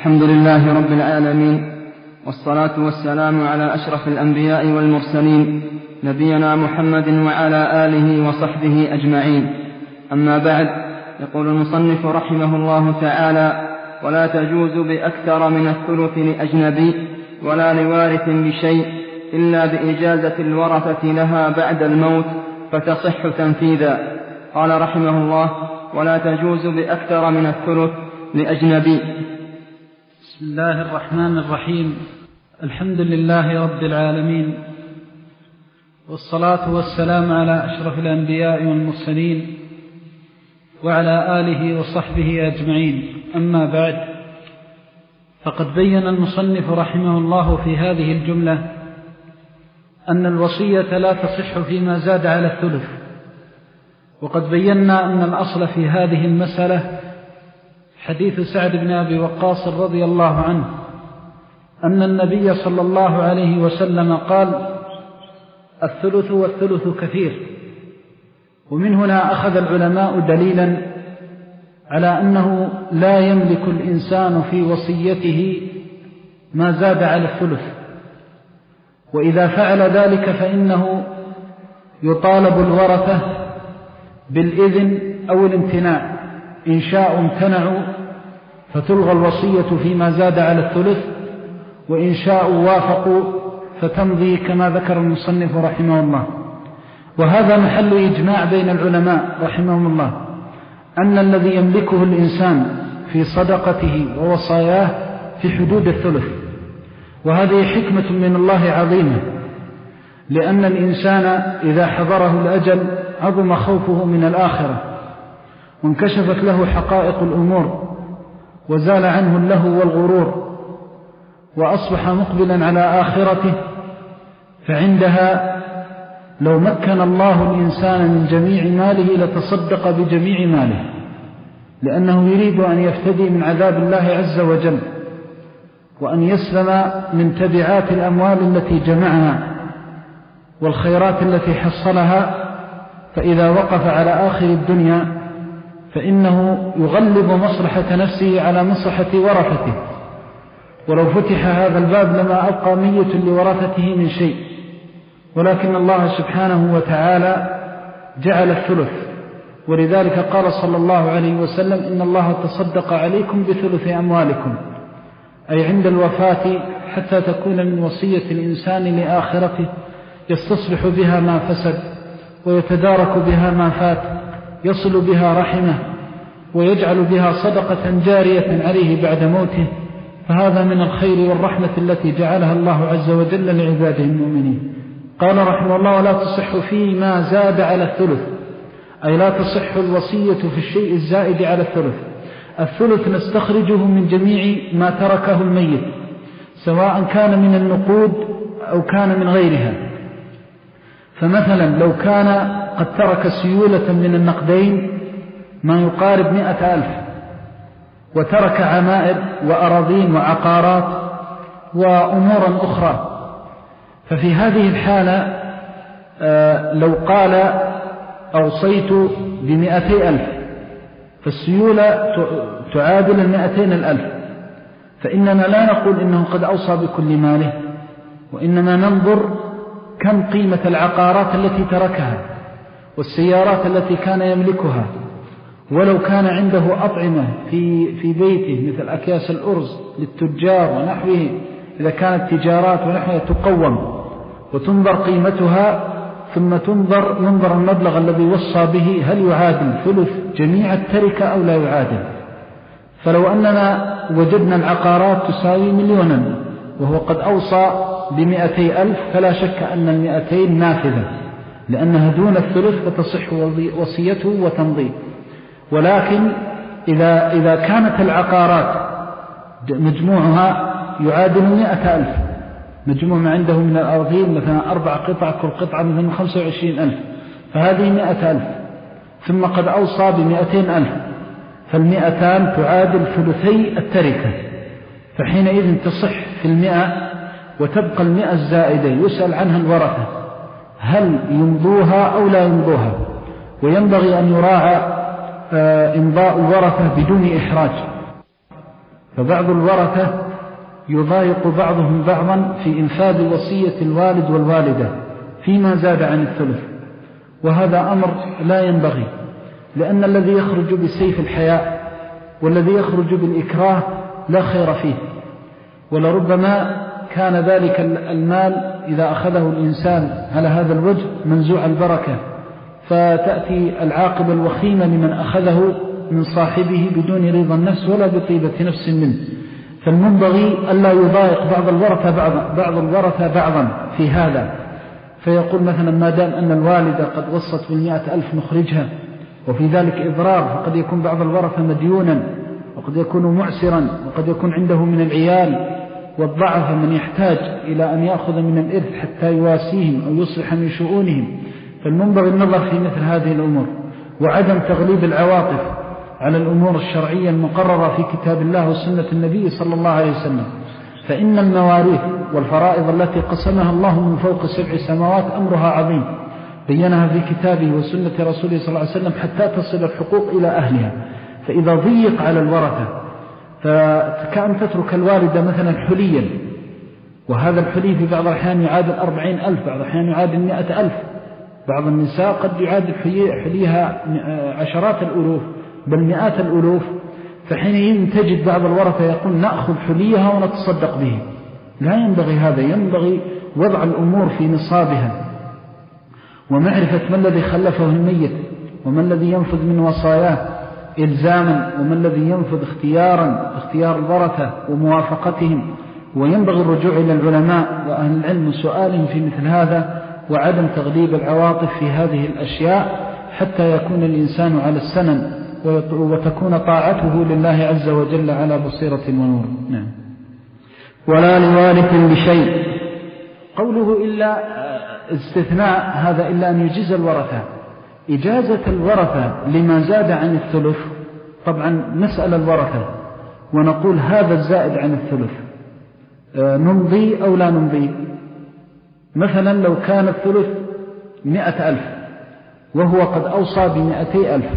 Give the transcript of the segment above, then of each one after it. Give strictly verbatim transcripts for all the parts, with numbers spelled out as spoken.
الحمد لله رب العالمين، والصلاة والسلام على أشرف الأنبياء والمرسلين، نبينا محمد وعلى آله وصحبه أجمعين. أما بعد، يقول المصنف رحمه الله تعالى: ولا تجوز بأكثر من الثلث لأجنبي ولا لوارث بشيء إلا بإجازة الورثة لها بعد الموت فتصح تنفيذا. قال رحمه الله: ولا تجوز بأكثر من الثلث لأجنبي. بسم الله الرحمن الرحيم. الحمد لله رب العالمين، والصلاة والسلام على أشرف الأنبياء والمرسلين وعلى آله وصحبه أجمعين. أما بعد، فقد بين المصنف رحمه الله في هذه الجملة أن الوصية لا تصح فيما زاد على الثلث، وقد بينا أن الأصل في هذه المسألة حديث سعد بن أبي وقاص رضي الله عنه أن النبي صلى الله عليه وسلم قال: الثلث والثلث كثير. ومن هنا أخذ العلماء دليلا على أنه لا يملك الإنسان في وصيته ما زاد على الثلث، وإذا فعل ذلك فإنه يطالب الورثة بالإذن أو الامتناع. إن شاءوا امتنعوا فتلغى الوصية فيما زاد على الثلث، وإن شاءوا وافقوا فتمضي كما ذكر المصنف رحمه الله. وهذا محل إجماع بين العلماء رحمهم الله أن الذي يملكه الإنسان في صدقته ووصاياه في حدود الثلث، وهذه حكمة من الله عظيمة، لأن الإنسان إذا حضره الأجل عظم خوفه من الآخرة، وانكشفت له حقائق الأمور، وزال عنه اللهو والغرور، وأصبح مقبلا على آخرته. فعندها لو مكن الله الإنسان من جميع ماله لتصدق بجميع ماله، لأنه يريد أن يفتدي من عذاب الله عز وجل، وأن يسلم من تبعات الأموال التي جمعها والخيرات التي حصلها. فإذا وقف على آخر الدنيا فإنه يغلب مصلحة نفسه على مصلحة ورثته، ولو فتح هذا الباب لما أبقى مية لورثته من شيء. ولكن الله سبحانه وتعالى جعل الثلث، ولذلك قال صلى الله عليه وسلم: إن الله تصدق عليكم بثلث أموالكم، أي عند الوفاة، حتى تكون من وصية الإنسان لآخرته يستصلح بها ما فسد، ويتدارك بها ما فات، يصل بها رحمه، ويجعل بها صدقة جارية عليه بعد موته. فهذا من الخير والرحمة التي جعلها الله عز وجل لعباده المؤمنين. قال رحمه الله: ولا تصح فيما زاد على الثلث، أي لا تصح الوصية في الشيء الزائد على الثلث. الثلث نستخرجه من جميع ما تركه الميت، سواء كان من النقود أو كان من غيرها. فمثلا لو كان قد ترك سيولة من النقدين ما يقارب مئة ألف، وترك عمائر وأراضين وعقارات وأمورا أخرى، ففي هذه الحالة لو قال: أوصيت بمئتي ألف، فالسيولة تعادل المئتين الألف، فإننا لا نقول إنه قد أوصى بكل ماله، وإنما ننظر كم قيمة العقارات التي تركها والسيارات التي كان يملكها. ولو كان عنده أطعمة في في بيته مثل أكياس الأرز للتجار ونحوه، إذا كانت تجارات ونحوها تقوم وتنظر قيمتها، ثم تنظر ينظر المبلغ الذي وصى به هل يعادل ثلث جميع التركة أو لا يعادل. فلو أننا وجدنا العقارات تساوي مليونا وهو قد أوصى بمئتي ألف، فلا شك أن المئتين نافذة، لأنها دون الثلث فتصح وصيته وتمضي. ولكن إذا, إذا كانت العقارات مجموعها يعادل مئة ألف، مجموع ما عنده من الأرضين مثلا أربع قطع، كل قطعة مثلا خمسة وعشرين ألف، فهذه مئة ألف، ثم قد أوصى بمئتين ألف، فالمئتان تعادل ثلثي التركة، فحينئذ تصح في المئة، وتبقى المئة الزائدة يسأل عنها الورثة هل يمضوها أو لا يمضوها. وينبغي أن يراعى إمضاء الورثة بدون إحراج، فبعض الورثة يضايق بعضهم بعضا في إنفاذ وصية الوالد والوالدة فيما زاد عن الثلث، وهذا أمر لا ينبغي، لأن الذي يخرج بسيف الحياء والذي يخرج بالإكراه لا خير فيه، ولربما كان ذلك المال إذا أخذه الإنسان على هذا الوجه منزوع البركة، فتأتي العاقبة الوخيمة لمن أخذه من صاحبه بدون رضا النفس ولا بطيبة نفس منه. فالمنبغي ألا يضايق بعض الورثة بعضا, بعض الورثة بعضا في هذا، فيقول مثلا ما دام أن الوالدة قد وصت بالمئة ألف نخرجها، وفي ذلك إضرار، فقد يكون بعض الورثة مديونا، وقد يكون معسرا، وقد يكون عنده من العيال والضعف من يحتاج إلى أن يأخذ من الإرث حتى يواسيهم أو يصلح من شؤونهم. فالمنبغي النظر في مثل هذه الأمور، وعدم تغليب العواطف على الأمور الشرعية المقررة في كتاب الله وسنة النبي صلى الله عليه وسلم. فإن المواريث والفرائض التي قسمها الله من فوق سبع سماوات أمرها عظيم، بينها في كتابه وسنة رسوله صلى الله عليه وسلم حتى تصل الحقوق إلى أهلها. فإذا ضيق على الورثة، فكأن تترك الوالدة مثلا حليا، وهذا الحلي في بعض الأحيان يعادل أربعين ألف، بعض الأحيان يعادل مئة ألف، بعض النساء قد يعادل حليها عشرات الألوف بل مئات الألوف. فحينئذ تجد بعض الورثة يقول نأخذ حليها ونتصدق به. لا ينبغي هذا، ينبغي وضع الأمور في نصابها، ومعرفة ما الذي خلفه الميت، وما الذي ينفذ من وصاياه إلزاما، وما الذي ينفذ اختيارا، اختيار الورثة وموافقتهم. وينبغي الرجوع إلى العلماء وأهل العلم وسؤالهم في مثل هذا، وعدم تغليب العواطف في هذه الأشياء، حتى يكون الإنسان على السنن وتكون طاعته لله عز وجل على بصيرة ونور. نعم. ولا لوارث بشيء، قوله إلا استثناء هذا إلا أن يجيز الورثة. إجازة الورثة لما زاد عن الثلث، طبعا نسأل الورثة ونقول هذا الزائد عن الثلث نمضي أو لا نمضي. مثلا لو كان الثلث مئة ألف وهو قد أوصى بمئتي ألف،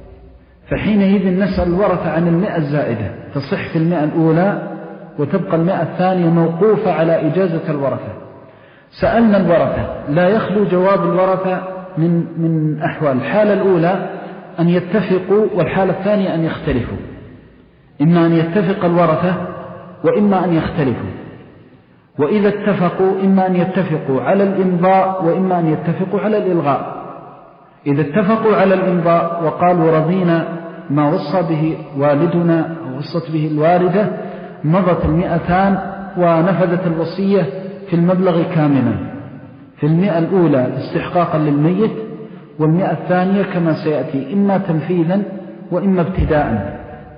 فحينئذ نسأل الورثة عن المئة الزائدة، تصح في المئة الأولى وتبقى المئة الثانية موقوفة على إجازة الورثة. سألنا الورثة، لا يخلو جواب الورثة من, من أحوال. الحالة الأولى أن يتفقوا، والحالة الثانية أن يختلفوا. إما أن يتفق الورثة وإما أن يختلفوا. وإذا اتفقوا إما أن يتفقوا على الإمضاء وإما أن يتفقوا على الإلغاء. إذا اتفقوا على الإمضاء وقالوا رضينا ما وصى به والدنا أو وصت به الوالدة، مضت المئتان ونفذت الوصية في المبلغ كاملا، في المئة الأولى استحقاقا للميت، والمئة الثانية كما سيأتي إما تنفيذا وإما ابتداء.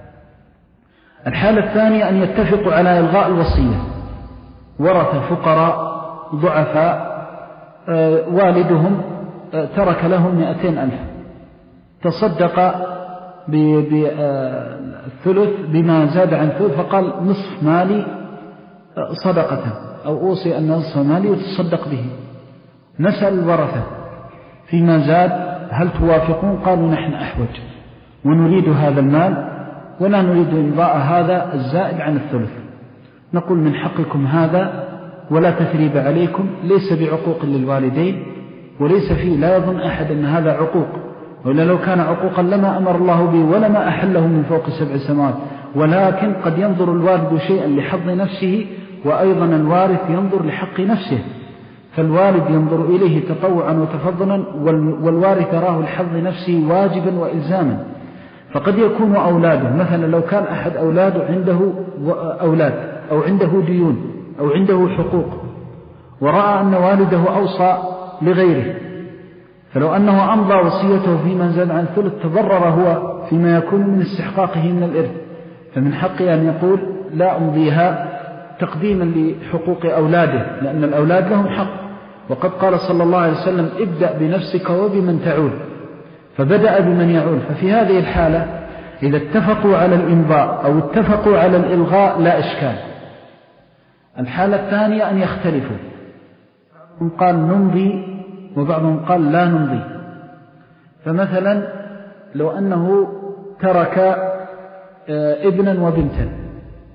الحالة الثانية أن يتفقوا على إلغاء الوصية، ورث فقراء ضعفاء والدهم ترك لهم مئتين ألف، تصدق بالثلث بما زاد عن ثلث، فقال نصف مالي صدقة، أو أوصي أن نصف مالي وتصدق به. نسأل الورثة فيما زاد هل توافقون؟ قالوا نحن أحوج ونريد هذا المال ولا نريد إمضاء هذا الزائد عن الثلث. نقول من حقكم هذا ولا تثريب عليكم، ليس بعقوق للوالدين، وليس فيه، لا يظن أحد أن هذا عقوق، وإلا لو كان عقوقا لما أمر الله به ولما أحله من فوق سبع سماوات. ولكن قد ينظر الوالد شيئا لحظ نفسه، وأيضا الوارث ينظر لحق نفسه، فالوالد ينظر إليه تطوعا وتفضلا، والوارث يراه لحظ نفسه واجبا وإلزاما. فقد يكون أولاده، مثلا لو كان أحد أولاده عنده أولاد أو عنده ديون أو عنده حقوق، ورأى أن والده أوصى لغيره، فلو أنه أمضى وصيته فيما زاد عن ثلث تضرر هو فيما يكون من استحقاقه من الإرث، فمن حقه أن يقول لا أمضيها تقديما لحقوق أولاده، لأن الأولاد لهم حق. وقد قال صلى الله عليه وسلم ابدأ بنفسك وبمن تعول، فبدأ بمن يعول. ففي هذه الحالة إذا اتفقوا على الإمضاء أو اتفقوا على الإلغاء لا إشكال. الحالة الثانية أن يختلفوا، بعضهم قال نمضي وبعضهم قال لا نمضي. فمثلا لو أنه ترك ابنا وبنتا،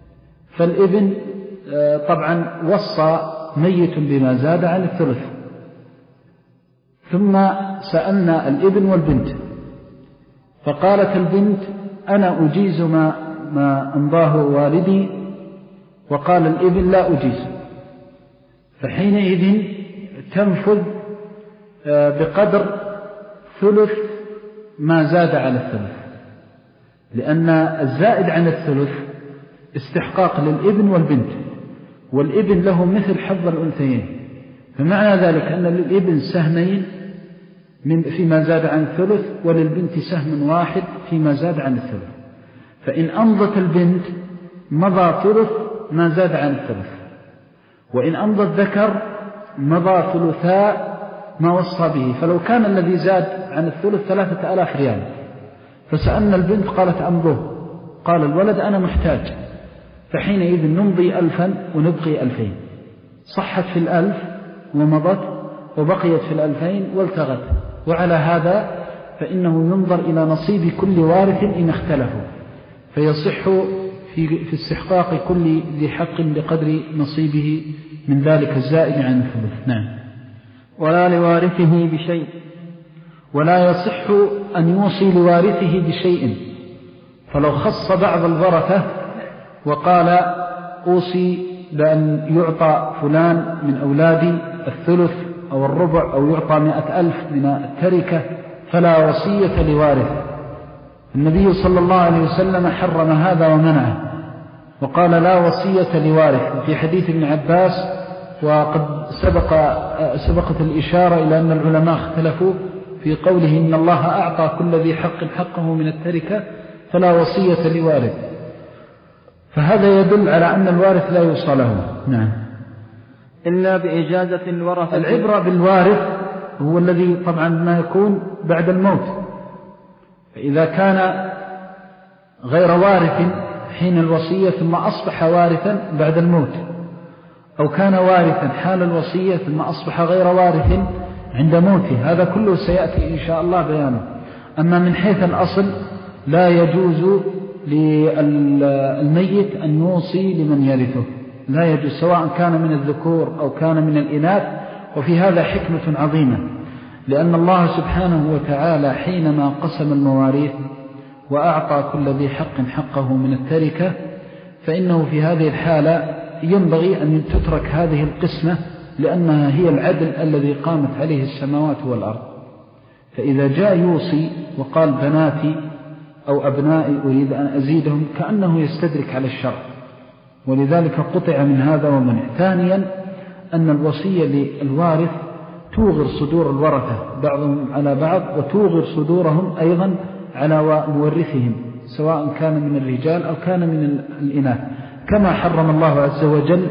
فالابن طبعا وصى ميت بما زاد عن الثلث، ثم سألنا الابن والبنت، فقالت البنت أنا أجيز ما, ما أمضاه والدي، وقال الابن لا أجيز، فحينئذ تنفذ بقدر ثلث ما زاد على الثلث، لأن الزائد عن الثلث استحقاق للابن والبنت، والابن له مثل حظ الأنثيين، فمعنى ذلك أن للابن سهمين فيما زاد عن الثلث، وللبنت سهم واحد فيما زاد عن الثلث، فإن أمضت البنت مضى ثلث ما زاد عن الثلث، وإن أمضى الذكر مضى ثلثاء ما وصى به. فلو كان الذي زاد عن الثلث ثلاثة آلاف ريال، فسألنا البنت قالت أمضوه، قال الولد أنا محتاج، فحينئذ نمضي ألفا ونبقي ألفين، صحت في الألف ومضت وبقيت في الألفين والتغت. وعلى هذا فإنه ينظر إلى نصيب كل وارث إن اختلفوا، فيصح في, في استحقاق كل ذي حق بقدر نصيبه من ذلك الزائد عن الثلث. نعم. ولا لوارثه بشيء، ولا يصح أن يوصي لوارثه بشيء، فلو خص بعض الورثة وقال أوصي بأن يعطى فلان من أولادي الثلث أو الربع أو يعطى مئة ألف من التركة، فلا وصية لوارث. النبي صلى الله عليه وسلم حرم هذا ومنعه، وقال لا وصية لوارث في حديث ابن عباس، وقد سبق سبقت الإشارة إلى أن العلماء اختلفوا في قوله إن الله أعطى كل ذي حق حقه من التركة فلا وصية لوارث، فهذا يدل على أن الوارث لا يوصى له. نعم. إلا بإجازة الورثة. العبرة بالوارث هو الذي طبعا ما يكون بعد الموت، فإذا كان غير وارث حين الوصية ثم أصبح وارثا بعد الموت، أو كان وارثا حال الوصية ثم أصبح غير وارث عند موته، هذا كله سيأتي إن شاء الله بيانه. أما من حيث الأصل لا يجوز للميت أن يوصي لمن يرثه، لا يجوز، سواء كان من الذكور أو كان من الإناث. وفي هذا حكمة عظيمة، لأن الله سبحانه وتعالى حينما قسم المواريث وأعطى كل ذي حق حقه من التركة، فإنه في هذه الحالة ينبغي أن تترك هذه القسمة، لأنها هي العدل الذي قامت عليه السماوات والأرض. فإذا جاء يوصي وقال بناتي أو أبنائي أريد أن أزيدهم، كأنه يستدرك على الشرع، ولذلك قطع من هذا ومنع. ثانيا أن الوصية للوارث توغر صدور الورثة بعضهم على بعض، وتوغر صدورهم أيضا على مورثهم، سواء كان من الرجال أو كان من الإناث، كما حرم الله عز وجل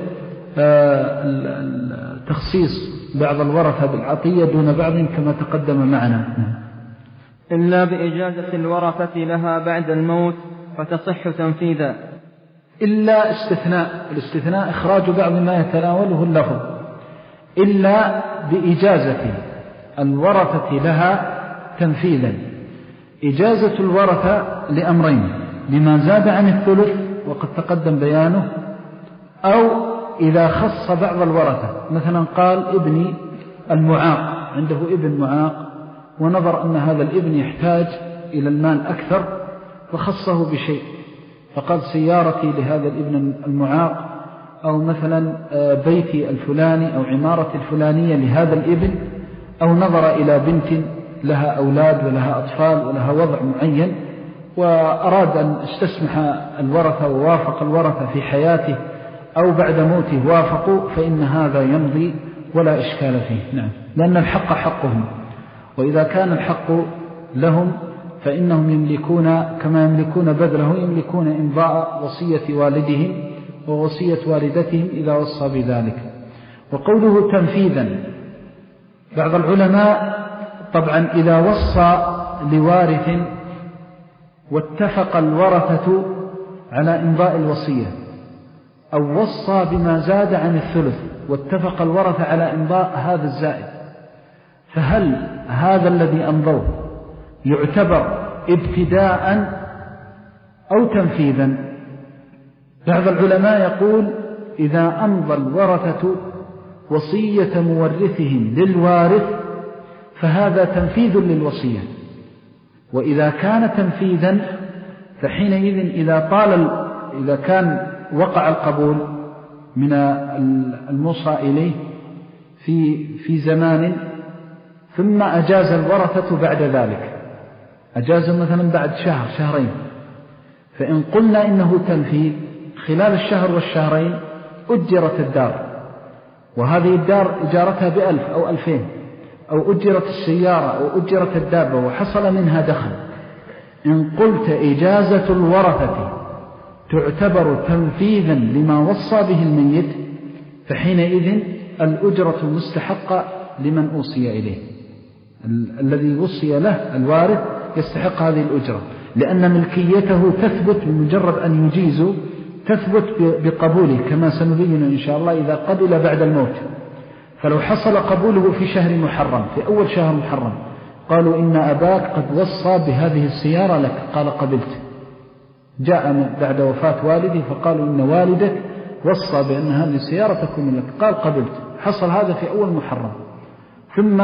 تخصيص بعض الورثة بالعطية دون بعض كما تقدم معنا. إلا بإجازة الورثة لها بعد الموت فتصح تنفيذا. إلا استثناء، الاستثناء إخراج بعض ما يتناوله اللفظ، إلا بإجازة الورثة لها تنفيذا. إجازة الورثة لأمرين: لما زاد عن الثلث وقد تقدم بيانه، أو إذا خص بعض الورثة، مثلا قال ابني المعاق، عنده ابن معاق ونظر أن هذا الابن يحتاج إلى المال أكثر فخصه بشيء، فقال سيارتي لهذا الابن المعاق، أو مثلا بيتي الفلاني أو عمارة الفلانية لهذا الابن، أو نظر إلى بنت لها أولاد ولها أطفال ولها وضع معين، وأراد أن استسمح الورثة ووافق الورثة في حياته أو بعد موته وافقوا، فإن هذا يمضي ولا إشكال فيه. نعم. لأن الحق حقهم، وإذا كان الحق لهم فإنهم يملكون كما يملكون بذله، يملكون إمضاء وصية والدهم ووصية والدتهم إذا وصى بذلك. وقوله تنفيذا، بعض العلماء طبعا إذا وصى لوارث واتفق الورثة على إمضاء الوصية، أو وصى بما زاد عن الثلث واتفق الورثة على إمضاء هذا الزائد، فهل هذا الذي أمضوه يعتبر ابتداء أو تنفيذا؟ بعض العلماء يقول إذا أمضى الورثة وصية مورثهم للوارث فهذا تنفيذ للوصية، وإذا كان تنفيذا فحينئذ إذا طال إذا كان وقع القبول من الموصى إليه في في زمان ثم أجاز الورثة بعد ذلك، أجاز مثلا بعد شهر شهرين، فإن قلنا إنه تنفيذ خلال الشهر والشهرين أجرت الدار، وهذه الدار إجارتها بألف أو ألفين، أو أجرت السيارة أو أجرت الدابة وحصل منها دخل. إن قلت إجازة الورثة تعتبر تنفيذا لما وصى به الميت فحينئذ الأجرة المستحقة لمن أوصي إليه، ال- الذي وصي له الوارث يستحق هذه الأجرة، لأن ملكيته تثبت بمجرد أن يجيزوا، تثبت بقبوله كما سنبين إن شاء الله إذا قبل بعد الموت. فلو حصل قبوله في شهر محرم، في أول شهر محرم، قالوا إن أباك قد وصى بهذه السيارة لك، قال قبلت. جاء بعد وفاة والدي فقالوا إن والدك وصى بأن هذه السيارة تكون لك، قال قبلت. حصل هذا في أول محرم، ثم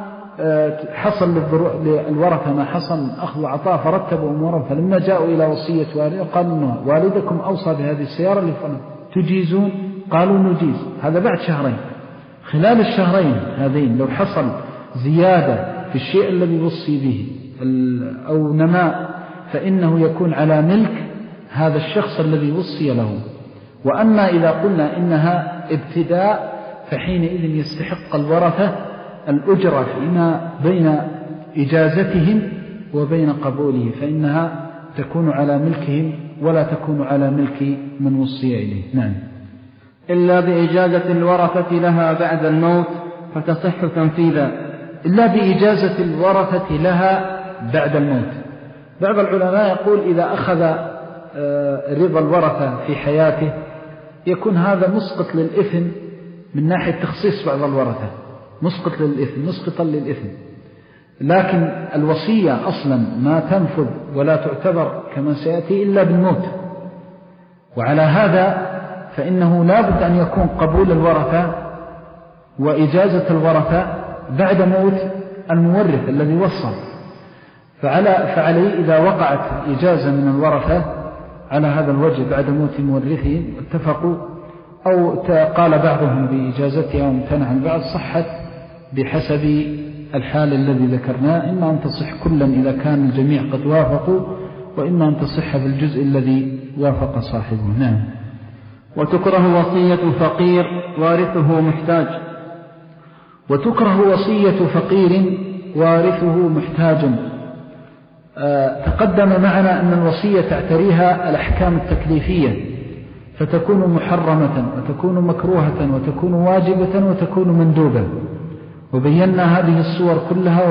حصل للورثة ما حصل أخذ وعطاء فرتبوا أمورهم، فلما جاءوا إلى وصية والده قالوا إنه والدكم أوصى بهذه السيارة لفلان، تجيزون؟ قالوا نجيز. هذا بعد شهرين. خلال الشهرين هذين لو حصل زيادة في الشيء الذي وصي به أو نماء فإنه يكون على ملك هذا الشخص الذي وصي له. وأما إذا قلنا إنها ابتداء فحينئذ يستحق الورثة الأجرة فيما بين إجازتهم وبين قبوله، فإنها تكون على ملكهم ولا تكون على ملك من وصي إليه. نعم. إلا بإجازة الورثة لها بعد الموت فتصح تنفيذا. إلا بإجازة الورثة لها بعد الموت. بعض العلماء يقول إذا أخذ رضا الورثة في حياته يكون هذا مسقط للإثم من ناحية تخصيص بعض الورثة، مسقط للإثم، مسقطا للإثم. لكن الوصية أصلا ما تنفذ ولا تعتبر كما سيأتي إلا بالموت، وعلى هذا فإنه لا بد أن يكون قبول الورثة وإجازة الورثة بعد موت المورث الذي وصى. فعلى فعليه إذا وقعت إجازة من الورثة على هذا الوجه بعد موت مورثه اتفقوا، أو قال بعضهم بإجازتها وامتنع البعض، صحت بحسب الحال الذي ذكرناه، إما أن تصح كلا إذا كان الجميع قد وافقوا، وإما أن تصح بالجزء الذي وافق صاحبه. نعم. وتكره وصية فقير وارثه محتاج. وتكره وصية فقير وارثه محتاج. أه تقدم معنا أن الوصية تعتريها الأحكام التكليفية، فتكون محرمة وتكون مكروهة وتكون واجبة وتكون مندوبة، وبينا هذه الصور كلها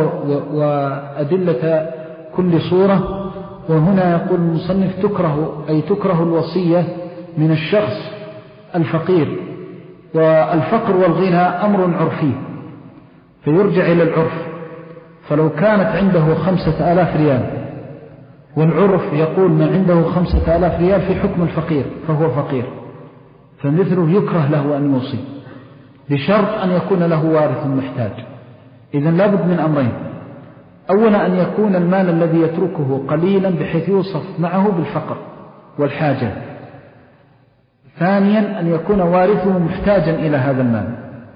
وأدلة كل صورة. وهنا يقول المصنف تكره، أي تكره الوصية من الشخص الفقير. والفقر والغنى أمر عرفي فيرجع إلى العرف، فلو كانت عنده خمسة آلاف ريال والعرف يقول ما عنده خمسة آلاف ريال في حكم الفقير فهو فقير، فمثله يكره له أن يوصي بشرط أن يكون له وارث محتاج. إذن لابد من أمرين: أولا أن يكون المال الذي يتركه قليلا بحيث يوصف معه بالفقر والحاجة. ثانيا أن يكون وارثه محتاجا إلى هذا المال.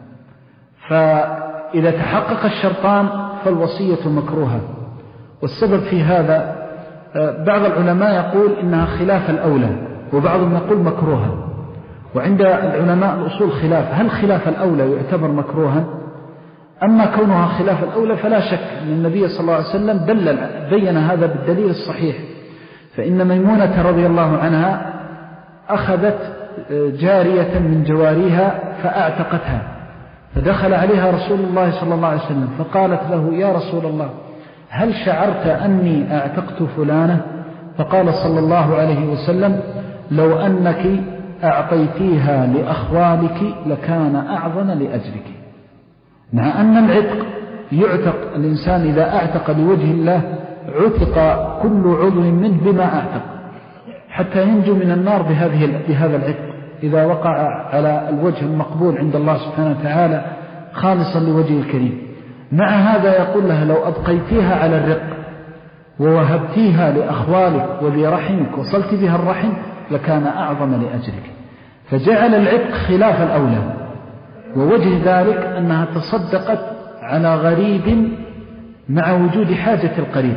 فإذا تحقق الشرطان فالوصية مكروهة. والسبب في هذا بعض العلماء يقول إنها خلاف الأولى، وبعضهم يقول مكروها. وعند العلماء الأصول خلاف، هل خلاف الأولى يعتبر مكروها؟ أما كونها خلاف الأولى فلا شك أن النبي صلى الله عليه وسلم دلل بين هذا بالدليل الصحيح. فإن ميمونة رضي الله عنها أخذت جارية من جواريها فأعتقتها، فدخل عليها رسول الله صلى الله عليه وسلم فقالت له: يا رسول الله، هل شعرت أني أعتقت فلانة؟ فقال صلى الله عليه وسلم: لو أنك أعطيتيها لأخوالك لكان أعظم لأجرك. مع أن العتق يعتق الإنسان إذا أعتق لوجه الله عتق كل عضو منه بما أعتق، حتى ينجو من النار بهذه بهذا العتق إذا وقع على الوجه المقبول عند الله سبحانه وتعالى خالصا لوجه الكريم. مع هذا يقول لها لو أبقيتيها على الرق ووهبتيها لأخوالك وذي رحمك وصلت بها الرحم لكان أعظم لأجلك. فجعل العتق خلاف الأولى، ووجه ذلك أنها تصدقت على غريب مع وجود حاجة القريب.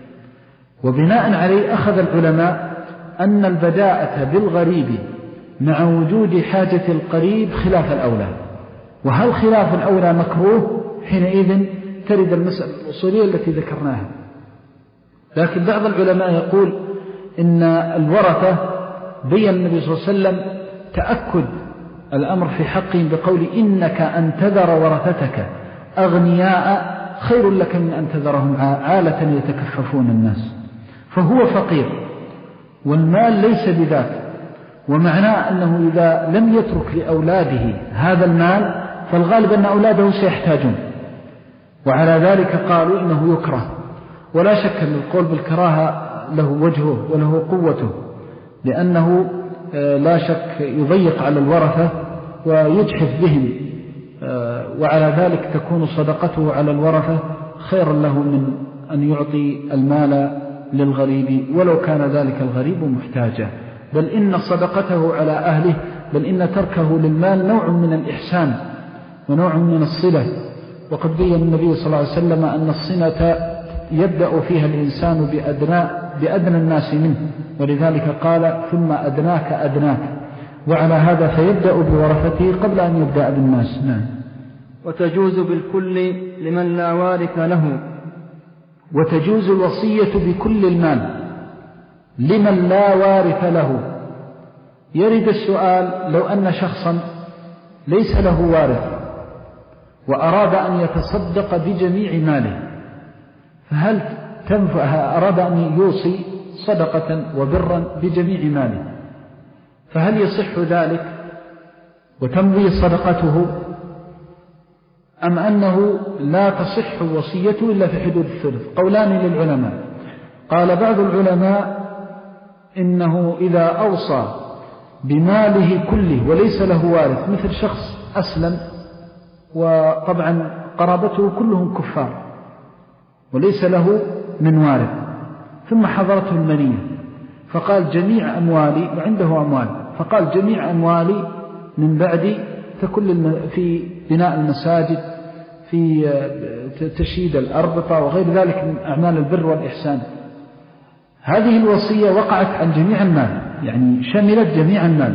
وبناء عليه أخذ العلماء أن البداءة بالغريب مع وجود حاجة القريب خلاف الأولى. وهل خلاف الأولى مكروه؟ حينئذ ترد المسألة الأصولية التي ذكرناها. لكن بعض العلماء يقول إن الورثة بين النبي صلى الله عليه وسلم تأكد الأمر في حقهم بقول إنك أن تذر ورثتك أغنياء خير لك من أن تذرهم عالة يتكففون الناس. فهو فقير والمال ليس بذاك، ومعناه أنه إذا لم يترك لأولاده هذا المال فالغالب أن أولاده سيحتاجون. وعلى ذلك قالوا إنه يكره، ولا شك أن القول بالكراهة له وجهه وله قوته، لأنه لا شك يضيق على الورثة ويجحف بهم، وعلى ذلك تكون صدقته على الورثة خيرا له من أن يعطي المال للغريب ولو كان ذلك الغريب محتاجا. بل إن صدقته على أهله، بل إن تركه للمال نوع من الإحسان ونوع من الصلة. وقد بين النبي صلى الله عليه وسلم أن الصنة يبدأ فيها الإنسان بأدنى, بأدنى الناس منه، ولذلك قال ثم أدناك أدناك. وعلى هذا فيبدأ بورثته قبل أن يبدأ بالناس. نعم. وتجوز بالكل لمن لا وارث له. وتجوز الوصية بكل المال لمن لا وارث له. يرد السؤال: لو أن شخصا ليس له وارث وأراد أن يتصدق بجميع ماله، فهل تنفع؟ أراد أن يوصي صدقة وبرا بجميع ماله، فهل يصح ذلك وتمضي صدقته، أم أنه لا تصح وصيته إلا في حدود الثلث؟ قولان للعلماء. قال بعض العلماء إنه إذا أوصى بماله كله وليس له وارث، مثل شخص أسلم وطبعا قرابته كلهم كفار وليس له من وارث، ثم حضرته المنية فقال جميع أموالي، وعنده أموال، فقال جميع أموالي من بعدي تكل في بناء المساجد، في تشييد الأربطة وغير ذلك من أعمال البر والإحسان. هذه الوصية وقعت عن جميع المال، يعني شملت جميع المال.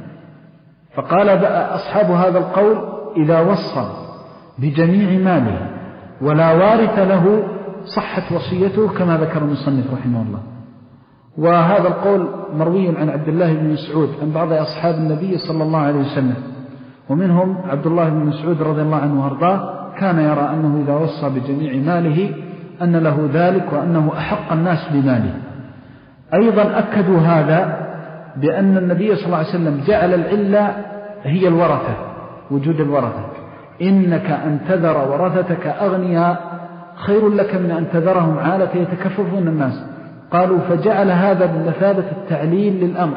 فقال أصحاب هذا القول: إذا وصى بجميع ماله ولا وارث له صحت وصيته كما ذكر المصنف رحمه الله. وهذا القول مروي عن عبد الله بن مسعود عن بعض أصحاب النبي صلى الله عليه وسلم، ومنهم عبد الله بن مسعود رضي الله عنه وارضاه، كان يرى أنه إذا وصى بجميع ماله أن له ذلك وأنه أحق الناس بماله. أيضا أكدوا هذا بأن النبي صلى الله عليه وسلم جعل العلة هي الورثة، وجود الورثة. إنك أن تذر ورثتك أغنياء خير لك من أن تذرهم عالة يتكففون الناس. قالوا فجعل هذا بمثابة التعليل للأمر.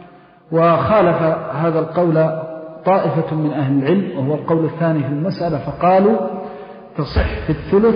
وخالف هذا القول طائفة من أهل العلم، وهو القول الثاني في المسألة، فقالوا تصح في الثلث،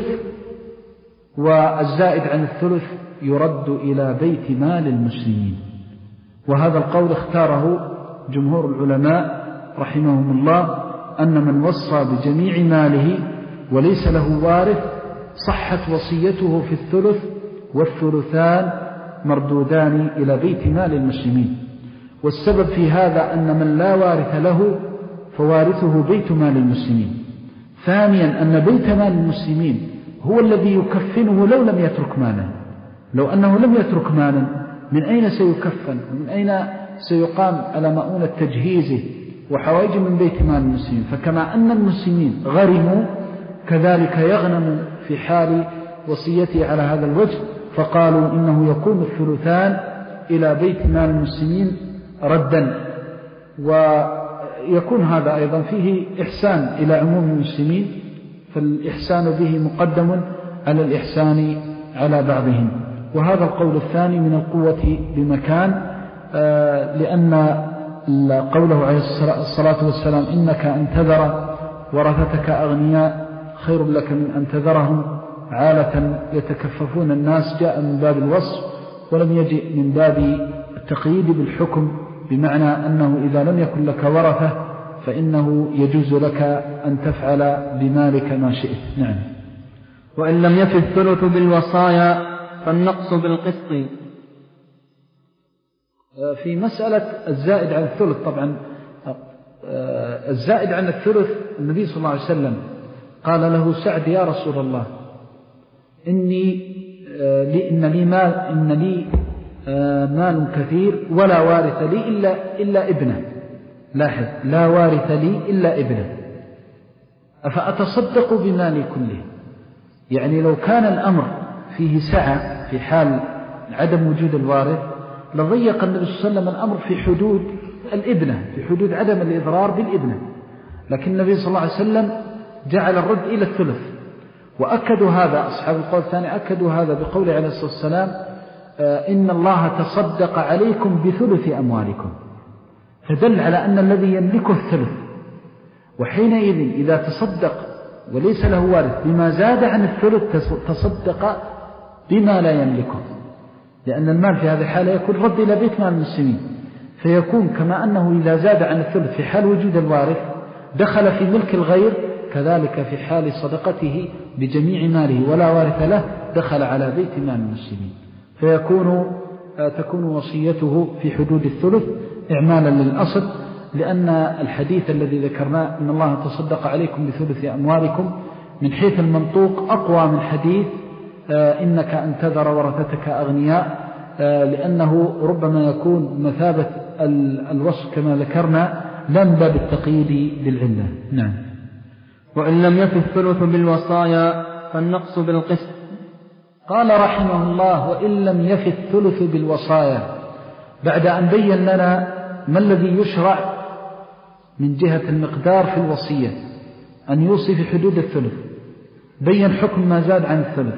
والزائد عن الثلث يرد إلى بيت مال المسلمين. وهذا القول اختاره جمهور العلماء رحمهم الله، أن من وصى بجميع ماله وليس له وارث صحت وصيته في الثلث، والثلثان مردودان إلى بيت مال المسلمين. والسبب في هذا أن من لا وارث له فوارثه بيت مال المسلمين. ثانيا أن بيت مال المسلمين هو الذي يكفنه لو لم يترك مالا. لو أنه لم يترك مالا من أين سيكفن؟ ومن أين سيقام على مؤونة تجهيزه وحوائج من بيت مال المسلمين؟ فكما أن المسلمين غرموا كذلك يغنم في حال وصيته على هذا الوجه، فقالوا إنه يكون الثلثان إلى بيت مال المسلمين ردا. ويكون هذا أيضا فيه إحسان إلى عموم المسلمين، فالإحسان به مقدم على الإحسان على بعضهم. وهذا القول الثاني من القوة بمكان، لأن قوله عليه الصلاة والسلام إنك أن تذر ورثتك أغنياء خير لك من أن تذرهم عالة يتكففون الناس، جاء من باب الوصف ولم يجئ من باب التقييد بالحكم، بمعنى أنه إذا لم يكن لك ورثة فإنه يجوز لك أن تفعل بمالك ما شئت. نعم. وإن لم يفي الثلث بالوصايا فالنقص بالقسط. في مسألة الزائد عن الثلث، طبعا الزائد عن الثلث النبي صلى الله عليه وسلم قال له سعد يا رسول الله إني لي إن لي مال إن لي مال كثير ولا وارث لي إلا, إلا ابنه. لاحظ، لا وارث لي إلا ابنه، أفأتصدق بمالي كله؟ يعني لو كان الأمر فيه سعة في حال عدم وجود الوارث لضيق النبي صلى الله عليه وسلم الأمر في حدود الابنة، في حدود عدم الإضرار بالابنة، لكن النبي صلى الله عليه وسلم جعل الرد إلى الثلث. وأكدوا هذا أصحاب القول الثاني، أكدوا هذا بقول عليه الصلاة والسلام إن الله تصدق عليكم بثلث أموالكم، فدل على أن الذي يملكه الثلث، وحينئذ إذا تصدق وليس له وارث بما زاد عن الثلث تصدق بما لا يملكه، لأن المال في هذه الحالة يكون رد إلى بيت مال المسلمين، فيكون كما أنه إذا زاد عن الثلث في حال وجود الوارث دخل في ملك الغير، كذلك في حال صدقته بجميع ماله ولا وارث له دخل على بيت مال المسلمين، فيكون تكون وصيته في حدود الثلث إعمالا للأصل، لأن الحديث الذي ذكرناه إن الله تصدق عليكم بثلث أموالكم من حيث المنطوق أقوى من حديث إنك أن تذر ورثتك أغنياء، لأنه ربما يكون مثابة الوصف كما ذكرنا لم باب التقييد بالعلة. نعم. وإن لم يفي الثلث بالوصايا فالنقص بالقسط. قال رحمه الله وإن لم يفي الثلث بالوصايا، بعد أن بين لنا ما الذي يشرع من جهة المقدار في الوصية أن يوصي في حدود الثلث، بين حكم ما زاد عن الثلث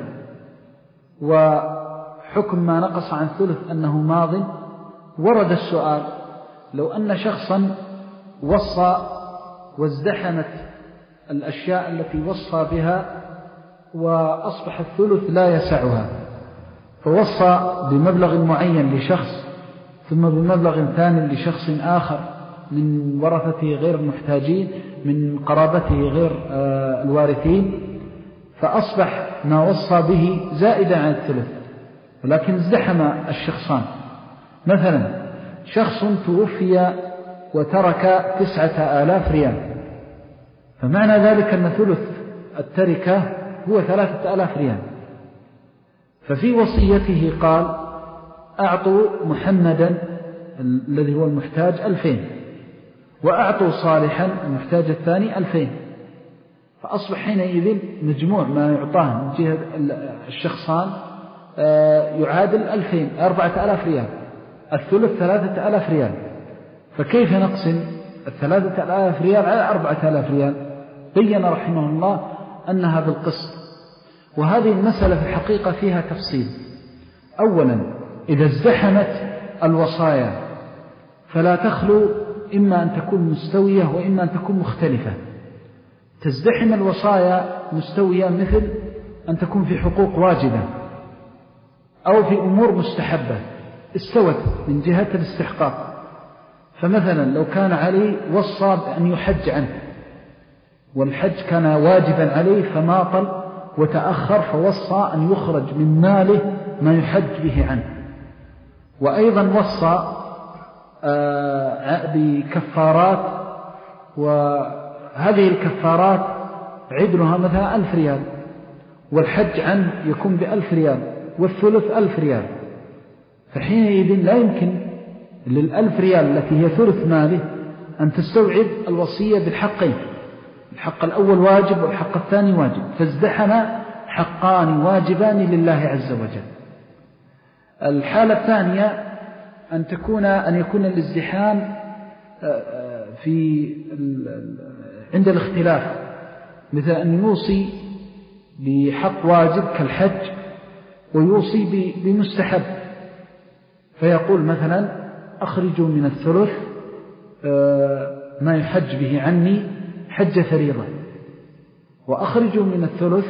وحكم ما نقص عن الثلث أنه ماض. ورد السؤال لو أن شخصا وصى وازدحمت الأشياء التي وصى بها وأصبح الثلث لا يسعها، فوصى بمبلغ معين لشخص ثم بمبلغ ثاني لشخص آخر من ورثته غير المحتاجين من قرابته غير الوارثين، فأصبح ما وصى به زائدا عن الثلث، ولكن ازدحم الشخصان. مثلا شخص توفي وترك تسعة آلاف ريال، فمعنى ذلك أن ثلث التركة هو ثلاثة آلاف ريال، ففي وصيته قال أعطوا محمدا الذي هو المحتاج ألفين، وأعطوا صالحا المحتاج الثاني ألفين، فأصبح حينئذ مجموع ما يعطاه من جهة الشخصان يعادل ألفين أربعة آلاف ريال، الثلث ثلاثة آلاف ريال، فكيف نقسم الثلاثة آلاف ريال على أربعة آلاف ريال؟ بين رحمه الله أنها بالقسط. وهذه المسألة في الحقيقة فيها تفصيل. أولا إذا ازدحمت الوصايا فلا تخلو إما أن تكون مستوية وإما أن تكون مختلفة. تزدحم الوصايا مستوية مثل أن تكون في حقوق واجبة أو في أمور مستحبة استوت من جهة الاستحقاق، فمثلا لو كان علي وصى بأن يحج عنه والحج كان واجبا عليه فماطل وتأخر، فوصى أن يخرج من ماله ما يحج به عنه، وأيضا وصى بكفارات، وهذه الكفارات عدلها مثلا ألف ريال، والحج عنه يكون بألف ريال والثلث ألف ريال، فحينئذ لا يمكن للألف ريال التي هي ثلث ماله أن تستوعب الوصية بالحقين، الحق الأول واجب والحق الثاني واجب، فازدحم حقان واجبان لله عز وجل. الحالة الثانية أن تكون أن يكون الازدحام في عند الاختلاف، مثل أن يوصي بحق واجب كالحج ويوصي بمستحب، فيقول مثلا أخرجوا من الثلث ما يحج به عني حج فريضة، وأخرجوا من الثلث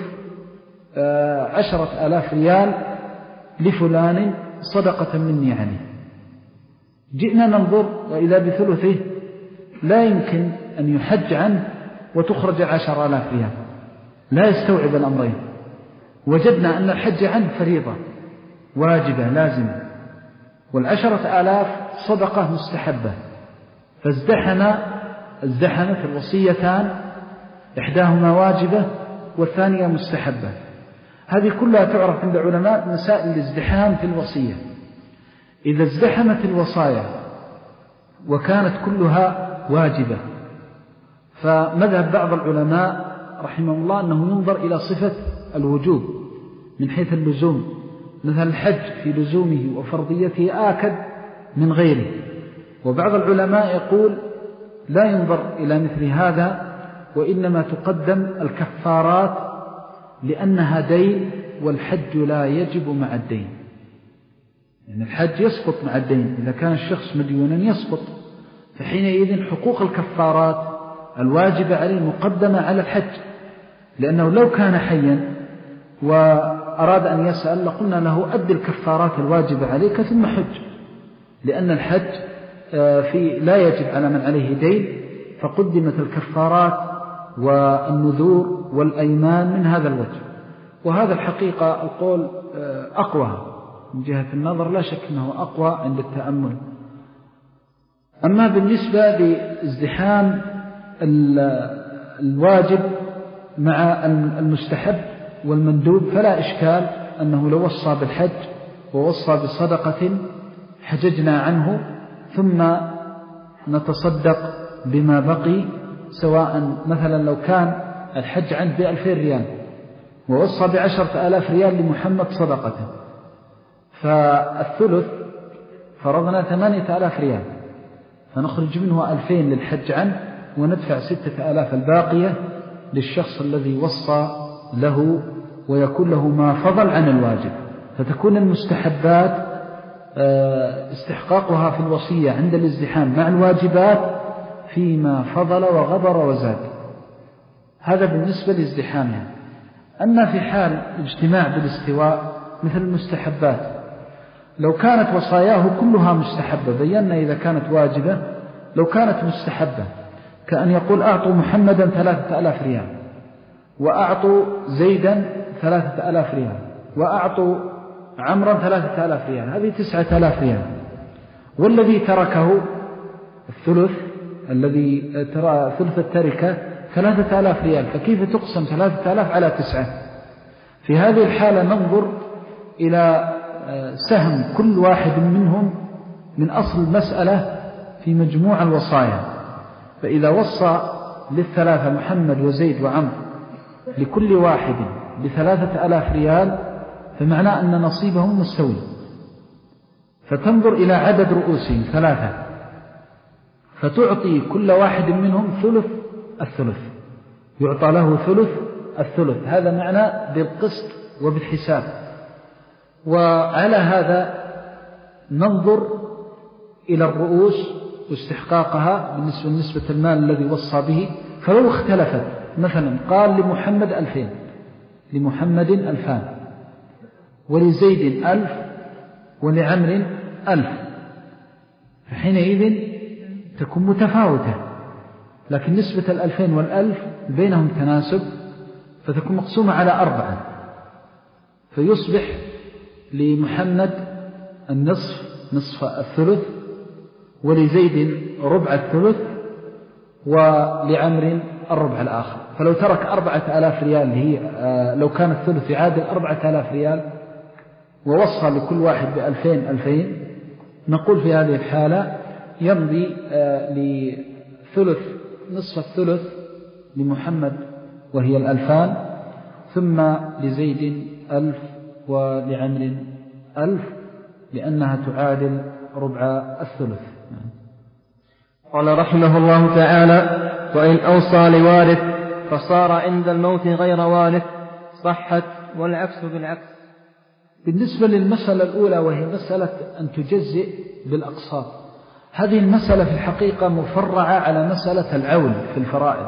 عشرة آلاف ريال لفلان صدقة مني عنه. جئنا ننظر وإذا بثلثه لا يمكن أن يحج عنه وتخرج عشر آلاف ريال، لا يستوعب الأمرين. وجدنا أن الحج عنه فريضة واجبة لازمة، والعشرة آلاف صدقة مستحبة، فازدحم ازدحمت الوصيتان، إحداهما واجبة والثانية مستحبة. هذه كلها تعرف عند علماء مسائل الازدحام في الوصية. إذا ازدحمت الوصايا وكانت كلها واجبة، فمذهب بعض العلماء رحمه الله أنه ينظر إلى صفة الوجوب من حيث اللزوم، مثل الحج في لزومه وفرضيته آكد من غيره. وبعض العلماء يقول لا ينظر إلى مثل هذا، وإنما تقدم الكفارات لأنها دين، والحج لا يجب مع الدين. يعني الحج يسقط مع الدين، إذا كان الشخص مديونا يسقط، فحينئذ حقوق الكفارات الواجبة عليه مقدمة على الحج، لأنه لو كان حيا وأراد أن يسأل لقلنا له أدي الكفارات الواجبة عليك ثم حج، لأن الحج في لا يجب على من عليه دين، فقدمت الكفارات والنذور والأيمان من هذا الوجه. وهذا الحقيقة القول أقوى من جهة النظر، لا شك أنه أقوى عند التأمل. أما بالنسبة لازدحام الواجب مع المستحب والمندوب فلا إشكال أنه لو وصى بالحج ووصى بصدقة حججنا عنه ثم نتصدق بما بقي، سواء مثلا لو كان الحج عنه بألفين ريال ووصى بعشرة آلاف ريال لمحمد صدقة، فالثلث فرضنا ثمانية آلاف ريال، فنخرج منه ألفين للحج عنه وندفع ستة آلاف الباقية للشخص الذي وصى له، ويكون له ما فضل عن الواجب. فتكون المستحبات استحقاقها في الوصية عند الازدحام مع الواجبات فيما فضل وغبر وزاد. هذا بالنسبة لازدحامها. أما في حال الاجتماع بالاستواء مثل المستحبات، لو كانت وصاياه كلها مستحبة بينا إذا كانت واجبة، لو كانت مستحبة كأن يقول أعطوا محمدا ثلاثة ألاف ريال، وأعطوا زيدا ثلاثة ألاف ريال، وأعطوا عمرا ثلاثة ألاف ريال، هذه تسعة ألاف ريال. والذي تركه الثلث الذي ترى ثلث التركة ثلاثة آلاف ريال، فكيف تقسم ثلاثة آلاف على تسعة؟ في هذه الحالة ننظر إلى سهم كل واحد منهم من أصل المسألة في مجموع الوصايا. فإذا وصى للثلاثة محمد وزيد وعمر لكل واحد بثلاثة ألاف ريال، فمعناه أن نصيبهم مستوي، فتنظر إلى عدد رؤوسهم ثلاثة، فتعطي كل واحد منهم ثلث الثلث، يعطى له ثلث الثلث. هذا معنى بالقسط وبالحساب. وعلى هذا ننظر إلى الرؤوس واستحقاقها بالنسبة لنسبة المال الذي وصى به. فلو اختلفت، مثلا قال لمحمد ألفين، لمحمد ألفان، ولزيد ألف، ولعمر ألف، فحينئذ تكون متفاوتة، لكن نسبة الألفين والألف بينهم تناسب، فتكون مقسومة على أربعة، فيصبح لمحمد النصف، نصف الثلث، ولزيد ربع الثلث، ولعمر الربع الآخر. فلو ترك أربعة آلاف ريال، هي لو كان الثلث يعادل أربعة آلاف ريال، ووصى لكل واحد بألفين ألفين، نقول في هذه الحالة يمضي لثلث نصف الثلث لمحمد وهي الألفان، ثم لزيد ألف، ولعمر ألف، لأنها تعادل ربع الثلث. قال رحمه الله تعالى: وإن أوصى لوارث فصار عند الموت غير وارث صحت، والعكس بالعكس. بالنسبة للمسألة الأولى وهي مسألة أن تجزئ بالأقساط، هذه المسألة في الحقيقة مفرعة على مسألة العول في الفرائض.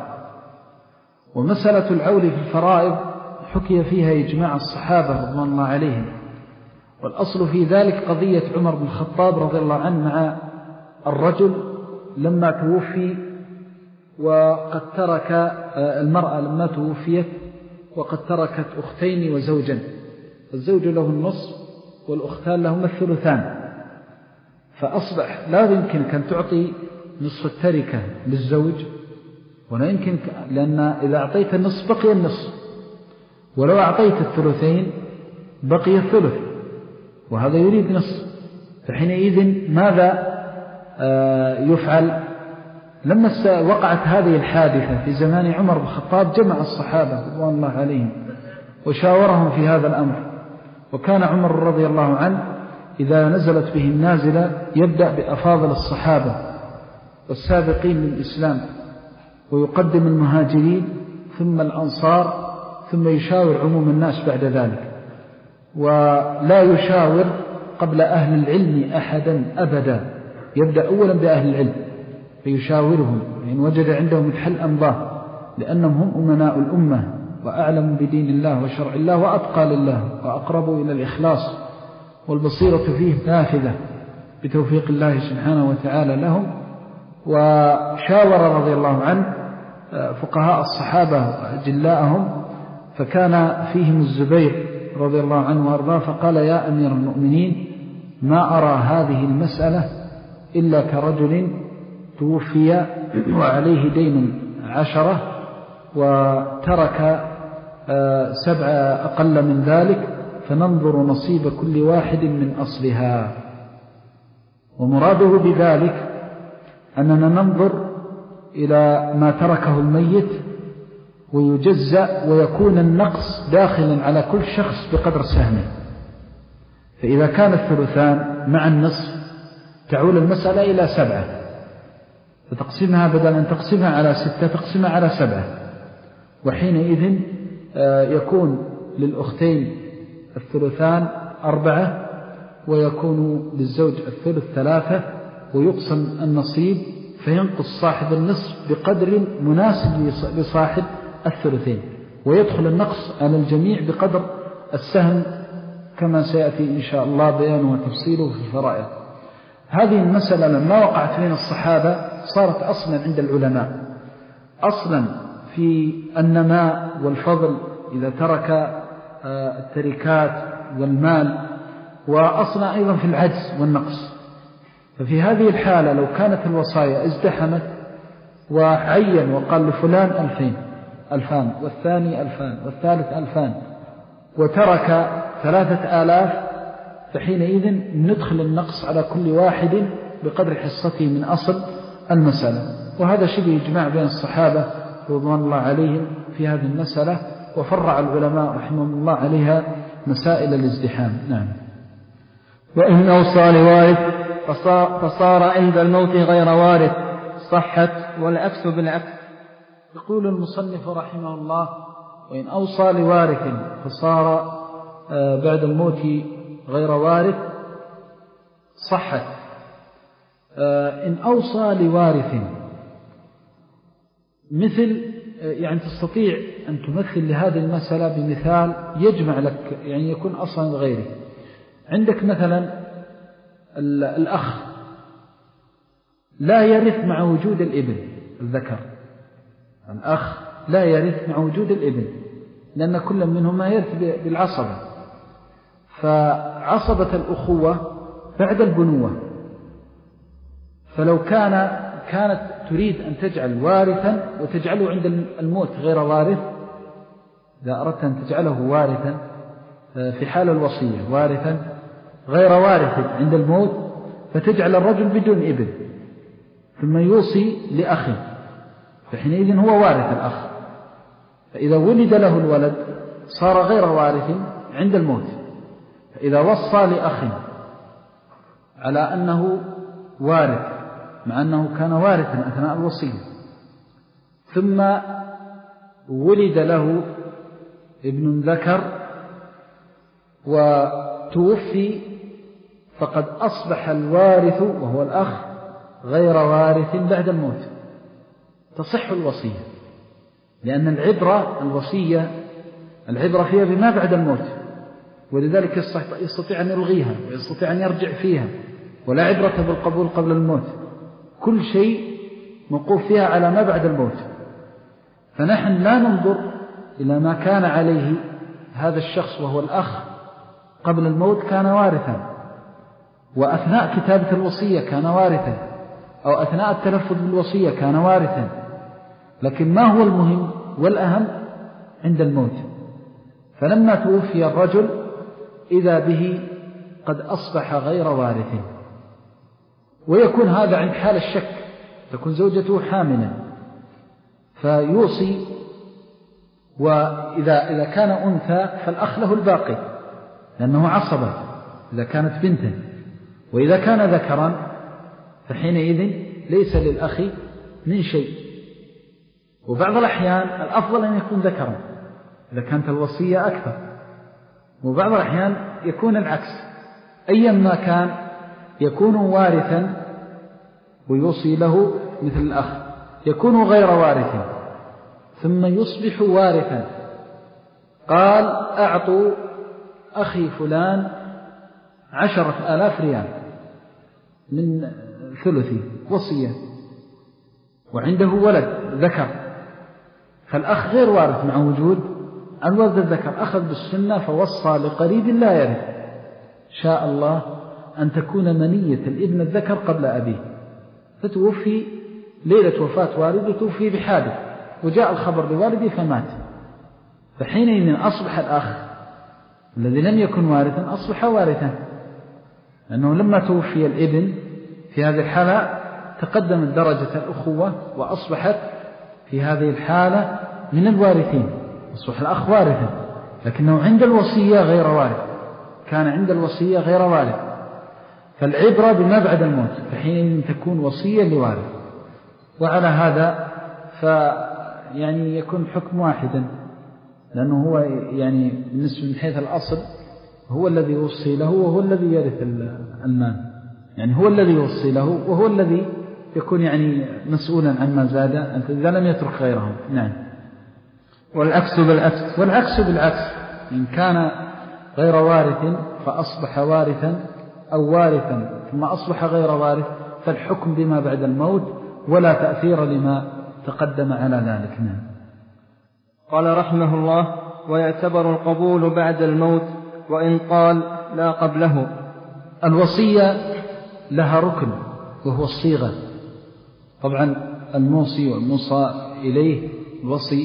ومسألة العول في الفرائض حكي فيها إجماع الصحابة رضوان الله عليهم، والأصل في ذلك قضية عمر بن الخطاب رضي الله عنه مع الرجل لما توفي وقد ترك المرأة لما توفيت وقد تركت أختين وزوجا، الزوج له النصف والأختان لهما الثلثان، فأصبح لا يمكن أن تعطي نصف التركة للزوج ولا يمكن، لأن إذا أعطيت النصف بقي النصف، ولو أعطيت الثلثين بقي الثلث، وهذا يريد نصف. فحينئذ ماذا يفعل؟ لما وقعت هذه الحادثة في زمان عمر بن الخطاب جمع الصحابة رضوان الله عليهم وشاورهم في هذا الأمر. وكان عمر رضي الله عنه إذا نزلت به النازلة يبدأ بأفاضل الصحابة والسابقين للإسلام ويقدم المهاجرين ثم الأنصار ثم يشاور عموم الناس بعد ذلك، ولا يشاور قبل أهل العلم أحدا أبدا، يبدأ أولا بأهل العلم فيشاورهم، إن وجد عندهم الحل أمضاه، لأنهم هم أمناء الأمة وأعلم بدين الله وشرع الله وأتقى لله وأقربوا إلى الإخلاص، والبصيرة فيه نافذة بتوفيق الله سبحانه وتعالى لهم. وشاور رضي الله عنه فقهاء الصحابة وأجلاءهم، فكان فيهم الزبير رضي الله عنه وارضاه، فقال: يا أمير المؤمنين، ما أرى هذه المسألة إلا كرجل توفي وعليه دين عشرة وترك سبع أقل من ذلك، فننظر نصيب كل واحد من أصلها. ومراده بذلك أننا ننظر إلى ما تركه الميت ويجزأ ويكون النقص داخلا على كل شخص بقدر سهمه. فإذا كان الثلثان مع النصف تعول المسألة إلى سبعة، فتقسمها بدل أن تقسمها على ستة تقسمها على سبعة، وحينئذ يكون للأختين الثلثان أربعة ويكون للزوج الثلث ثلاثة، ويقسم النصيب فينقص صاحب النصف بقدر مناسب لصاحب الثلثين، ويدخل النقص على الجميع بقدر السهم كما سيأتي إن شاء الله بيانه وتفصيله في الفرائض. هذه المسألة لما وقعت بين الصحابة صارت أصلا عند العلماء، أصلا في النماء والفضل إذا ترك التركات والمال، وأصلا أيضا في العجز والنقص. ففي هذه الحالة لو كانت الوصايا ازدحمت وعين وقال لفلان ألفين ألفان والثاني ألفان والثالث ألفان وترك ثلاثة آلاف، فحينئذ ندخل النقص على كل واحد بقدر حصته من أصل المسألة. وهذا شبه إجماع بين الصحابة رضوان الله عليهم في هذه المسألة، وفرع العلماء رحمهم الله عليها مسائل الازدحام. نعم. وإن أوصى لوارث فصار عند الموت غير وارث صحت، والعكس بالعكس. يقول المصنف رحمه الله: وإن أوصى لوارث فصار بعد الموت غير وارث صحت. إن أوصى لوارث مثل، يعني تستطيع أن تمثل لهذه المسألة بمثال يجمع لك، يعني يكون أصلا غيره. عندك مثلا الأخ لا يرث مع وجود الابن الذكر، الأخ لا يرث مع وجود الابن، لأن كل منهما يرث بالعصبة، فعصبة الأخوة بعد البنوة. فلو كان كانت تريد أن تجعل وارثا وتجعله عند الموت غير وارث، إذا أردت أن تجعله وارثا في حال الوصية وارثا غير وارث عند الموت، فتجعل الرجل بدون ابن ثم يوصي لأخي، فحينئذ هو وارث الأخ. فإذا ولد له الولد صار غير وارث عند الموت. فإذا وصى لأخ على أنه وارث مع أنه كان وارثا أثناء الوصية، ثم ولد له ابن ذكر وتوفي، فقد أصبح الوارث وهو الأخ غير وارث بعد الموت تصح الوصية، لأن العبرة الوصية العبرة فيها بما بعد الموت، ولذلك يستطيع أن يلغيها ويستطيع أن يرجع فيها، ولا عبرة بالقبول قبل الموت، كل شيء موقوف فيها على ما بعد الموت. فنحن لا ننظر إلى ما كان عليه هذا الشخص وهو الأخ قبل الموت كان وارثا، وأثناء كتابة الوصية كان وارثا، أو أثناء التلفظ بالوصية كان وارثا، لكن ما هو المهم والأهم عند الموت. فلما توفي الرجل إذا به قد أصبح غير وارث، ويكون هذا عند حال الشك، تكون زوجته حاملا فيوصي، وإذا إذا كان أنثى فالأخ له الباقي لأنه عصبة إذا كانت بنتا، وإذا كان ذكرا فحينئذ ليس للأخ من شيء. وبعض الأحيان الأفضل أن يكون ذكرا إذا كانت الوصية أكثر، وبعض الأحيان يكون العكس، أيما كان يكون وارثا ويوصي له مثل الأخ، يكون غير وارث ثم يصبح وارثا. قال أعطوا أخي فلان عشرة آلاف ريال من ثلثي وصية، وعنده ولد ذكر، فالأخ غير وارث مع وجود الولد الذكر، أخذ بالسنة فوصى لقريب لا يرث، شاء الله أن تكون منية الابن الذكر قبل أبيه، فتوفي ليلة وفاة والده، توفي بحادث وجاء الخبر لوالده فمات، فحينئذ أصبح الأخ الذي لم يكن وارثا أصبح وارثا، لأنه لما توفي الابن في هذه الحالة تقدمت درجة الأخوة وأصبحت في هذه الحالة من الوارثين، أصبح الأخ وارثا، لكنه عند الوصية غير وارث، كان عند الوصية غير وارث. فالعبرة بما بعد الموت، فحين تكون وصية لوارث. وعلى هذا فيعني يكون حكم واحدا، لأنه هو يعني بالنسبة من حيث الأصل هو الذي يوصي له وهو الذي يرث المال، يعني هو الذي يوصي له وهو الذي يكون يعني مسؤولا عما زاد إذا لم يترك غيره. نعم. والعكس بالعكس والعكس بالعكس، إن كان غير وارث فأصبح وارثا، أو وارثا ثم أصبح غير وارث، فالحكم بما بعد الموت ولا تأثير لما تقدم على ذلك. نعم. قال رحمه الله: ويعتبر القبول بعد الموت وإن قال لا قبله. الوصية لها ركن وهو الصيغة، طبعا الموصي والموصى إليه الوصي،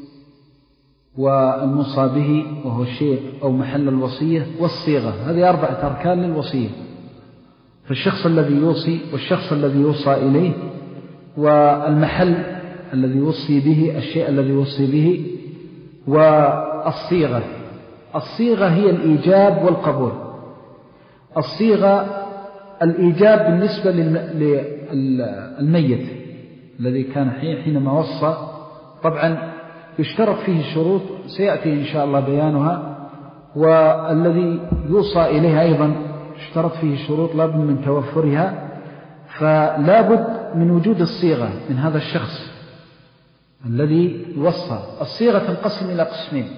والموصى به وهو الشيء أو محل الوصية، والصيغة، هذه أربعة أركان للوصية. فالشخص الذي يوصي والشخص الذي يوصى إليه والمحل الذي يوصي به، الشيء الذي يوصي به، والصيغة. الصيغة هي الإيجاب والقبول. الصيغة الإيجاب بالنسبة للميت الذي كان حينما وصى، طبعا يشترط فيه الشروط سيأتي إن شاء الله بيانها، والذي يوصى إليه أيضا يشترط فيه الشروط لابد من توفرها، فلا بد من وجود الصيغة من هذا الشخص الذي يوصى. الصيغة تنقسم إلى قسمين،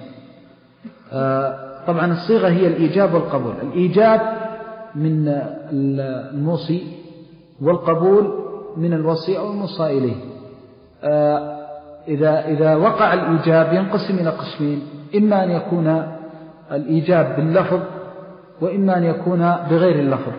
طبعا الصيغة هي الإيجاب والقبول. الإيجاب من الموصي والقبول من الوصي أو الموصى إليه. إذا, إذا وقع الإيجاب ينقسم إلى قسمين، إما أن يكون الإيجاب باللفظ وإما أن يكون بغير اللفظ.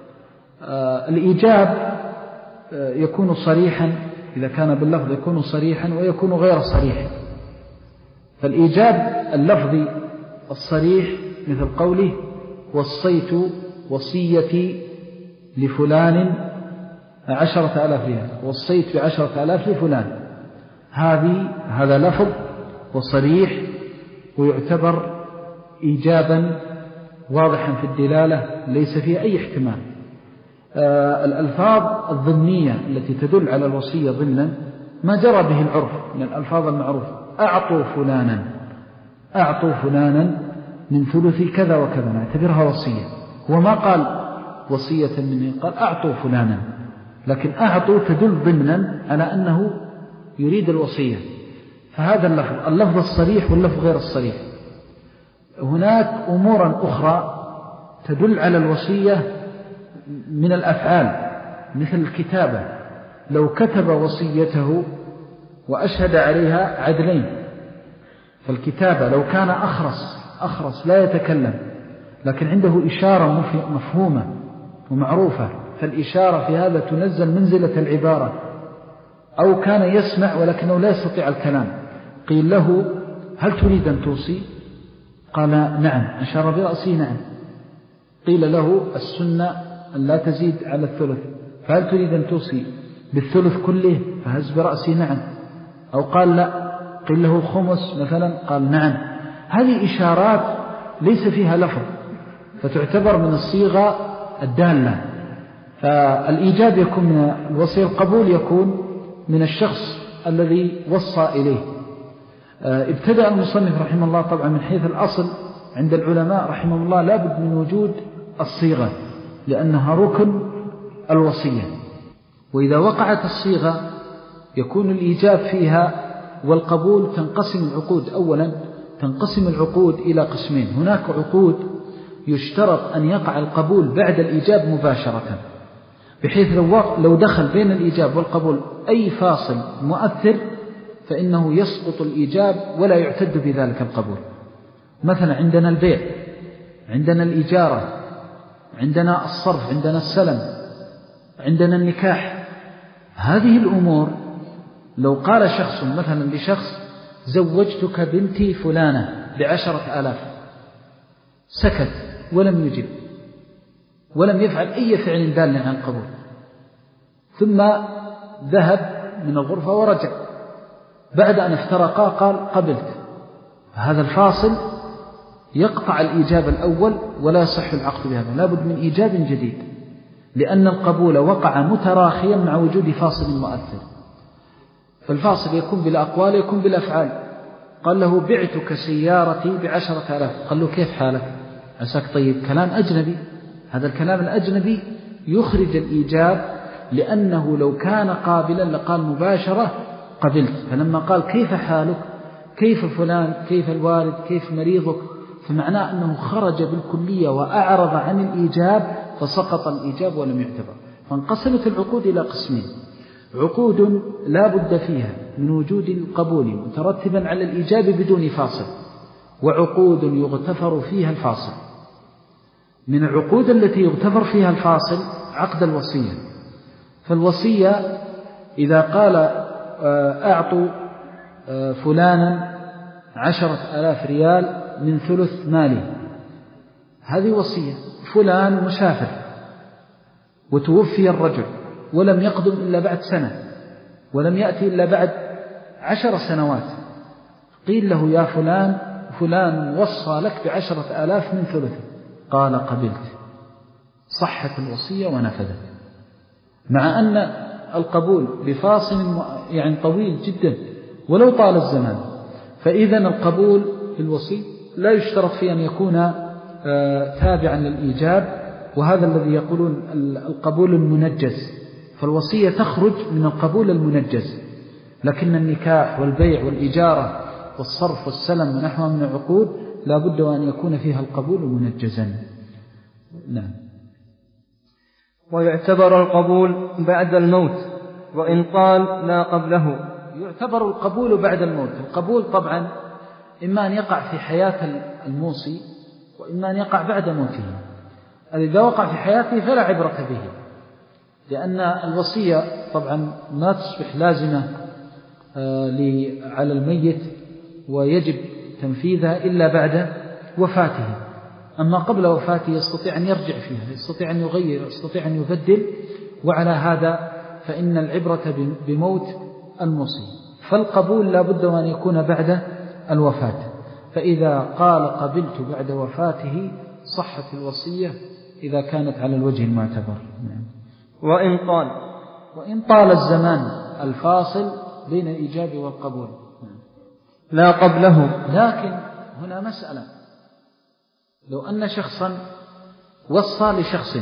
الإيجاب يكون صريحا، إذا كان باللفظ يكون صريحا ويكون غير صريح. فالإيجاب اللفظي الصريح مثل قوله: وصيت وصيتي لفلان عشرة آلاف ريال، وصيت بعشرة آلاف لفلان، هذه هذا لفظ وصريح ويعتبر إيجابا واضحا في الدلالة ليس فيه أي احتمال. آه الألفاظ الضمنية التي تدل على الوصية ضمنا ما جرى به العرف من الألفاظ المعروفة: أعطوا فلانا، أعطوا فلانا من ثلث كذا وكذا، نعتبرها وصية. وما قال وصية مني، قال أعطوا فلانا، لكن أعطوا تدل ضمنا على أنه يريد الوصية. فهذا اللفظ اللفظ الصريح واللفظ غير الصريح. هناك أمورا أخرى تدل على الوصية من الأفعال مثل الكتابة، لو كتب وصيته وأشهد عليها عدلين، فالكتابة لو كان أخرس أخرس لا يتكلم لكن عنده إشارة مفهومة ومعروفة، فالإشارة في هذا تنزل منزلة العبارة، أو كان يسمع ولكنه لا يستطيع الكلام، قيل له هل تريد أن توصي؟ قال نعم، أشار برأسه نعم. قيل له السنة أن لا تزيد على الثلث، فهل تريد أن توصي بالثلث كله؟ فهز برأسه نعم. أو قال لا، قيل له خمس مثلا، قال نعم. هذه إشارات ليس فيها لفظ، فتعتبر من الصيغة الدالة. فالإيجاب يكون من الوصية، القبول يكون من الشخص الذي وصى إليه. ابتدأ المصنف رحمه الله طبعا من حيث الأصل عند العلماء رحمه الله لابد من وجود الصيغة لأنها ركن الوصية، وإذا وقعت الصيغة يكون الإيجاب فيها والقبول. تنقسم العقود، أولا تنقسم العقود إلى قسمين. هناك عقود يشترط أن يقع القبول بعد الإيجاب مباشرة، بحيث لو دخل بين الإيجاب والقبول أي فاصل مؤثر فإنه يسقط الإيجاب ولا يعتد بذلك القبول. مثلا عندنا البيع، عندنا الإجارة، عندنا الصرف، عندنا السلم، عندنا النكاح. هذه الأمور لو قال شخص مثلا لشخص زوجتك بنتي فلانة بعشرة آلاف، سكت ولم يجب ولم يفعل أي فعل دال عن القبول، ثم ذهب من الغرفة ورجع بعد أن افترقا قال قبلت، هذا الفاصل يقطع الإيجاب الأول ولا يصح العقد بهذا، لابد من إيجاب جديد، لأن القبول وقع متراخيا مع وجود فاصل مؤثر. فالفاصل يكون بالأقوال يكون بالأفعال. قال له بعتك سيارتي بعشرة آلاف، قال له كيف حالك؟ عساك طيب. كلام أجنبي، هذا الكلام الأجنبي يخرج الإيجاب، لأنه لو كان قابلا لقال مباشرة قبلت. فلما قال كيف حالك، كيف فلان، كيف الوالد، كيف مريضك، فمعناه أنه خرج بالكلية وأعرض عن الإيجاب فسقط الإيجاب ولم يعتبر. فانقسمت العقود إلى قسمين: عقود لا بد فيها من وجود القبول مترتبا على الإيجاب بدون فاصل، وعقود يغتفر فيها الفاصل. من العقود التي يغتفر فيها الفاصل عقد الوصية. فالوصية إذا قال أعطوا فلانا عشرة آلاف ريال من ثلث مالي، هذه وصية. فلان مسافر وتوفي الرجل ولم يقدم إلا بعد سنة ولم يأتي إلا بعد عشر سنوات، قيل له يا فلان فلان وصى لك بعشرة آلاف من ثلث، قال قبلت، صحت الوصية ونفذت، مع أن القبول بفاصل يعني طويل جدا ولو طال الزمان. فإذا القبول بالوصي لا يشترط في أن يكون تابعا للإيجاب، وهذا الذي يقولون القبول المنجز. فالوصية تخرج من القبول المنجز، لكن النكاح والبيع والإجارة والصرف والسلم ونحوها من العقود لا بد أن يكون فيها القبول منجزا. نعم. ويعتبر القبول بعد الموت وإن طال لا قبله. يعتبر القبول بعد الموت. القبول طبعا إما أن يقع في حياة الموصي وإما أن يقع بعد موته. إذا وقع في حياته فلا عبرة به، لأن الوصية طبعا ما تصبح لازمة على الميت ويجب تنفيذها إلا بعد وفاته. أما قبل وفاته يستطيع أن يرجع فيها، يستطيع أن يغير، يستطيع أن يبدل، وعلى هذا فإن العبرة بموت الموصي. فالقبول لا بد أن يكون بعد الوفاة. فإذا قال قبلت بعد وفاته صحت الوصية إذا كانت على الوجه المعتبر. وإن طال وإن طال الزمان الفاصل بين الإيجاب والقبول لا قبله. لكن هنا مسألة: لو أن شخصا وصى لشخص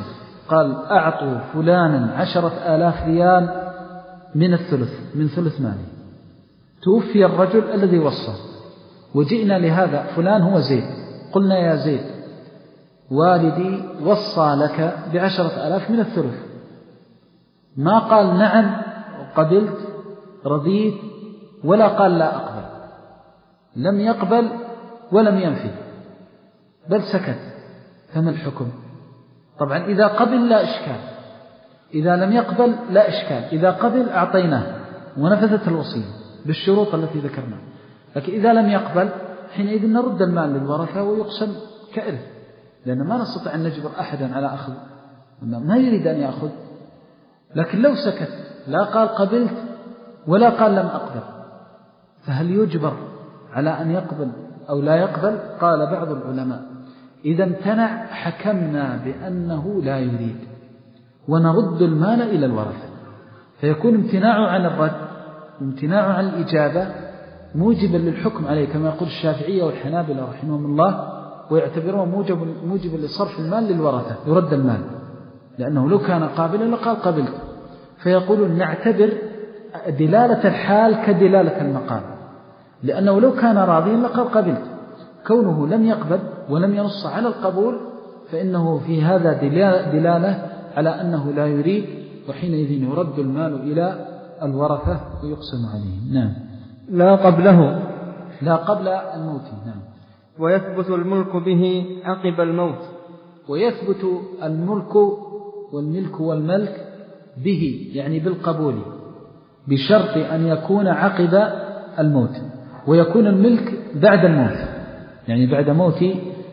وقال أعطوا فلانا عشرة آلاف ريال من الثلث من ثلث مالي، توفي الرجل الذي وصى، وجئنا لهذا فلان هو زيد، قلنا يا زيد والدي وصى لك بعشرة آلاف من الثلث، ما قال نعم قبلت رضيت ولا قال لا أقبل، لم يقبل ولم ينفي بل سكت، فما الحكم؟ طبعا إذا قبل لا إشكال، إذا لم يقبل لا إشكال، إذا قبل أعطيناه ونفذت الوصية بالشروط التي ذكرناها، لكن إذا لم يقبل حينئذ نرد المال للورثة ويقسم كإرث، لأن ما نستطيع أن نجبر أحدا على أخذ ما يريد أن يأخذ. لكن لو سكت لا قال قبلت ولا قال لم أقبل، فهل يجبر على أن يقبل أو لا يقبل؟ قال بعض العلماء إذا امتنع حكمنا بأنه لا يريد ونرد المال إلى الورثة، فيكون امتناعه عن الرد وامتناعه عن الإجابة موجبا للحكم عليه كما يقول الشافعية والحنابلة رحمهم الله، ويعتبرون موجب موجبا لصرف المال للورثة، يرد المال، لأنه لو كان قابلا لقال قبلت، فيقولون نعتبر دلالة الحال كدلالة المقام، لأنه لو كان راضيا لقال قبلت، كونه لم يقبل ولم ينص على القبول فإنه في هذا دلالة على أنه لا يريد، وحينئذ يرد المال إلى الورثة ويقسم عليهم. نعم. لا قبله، لا قبل الموت. نعم. ويثبت الملك به عقب الموت، ويثبت الملك والملك والملك به يعني بالقبول، بشرط أن يكون عقب الموت، ويكون الملك بعد الموت، يعني بعد موت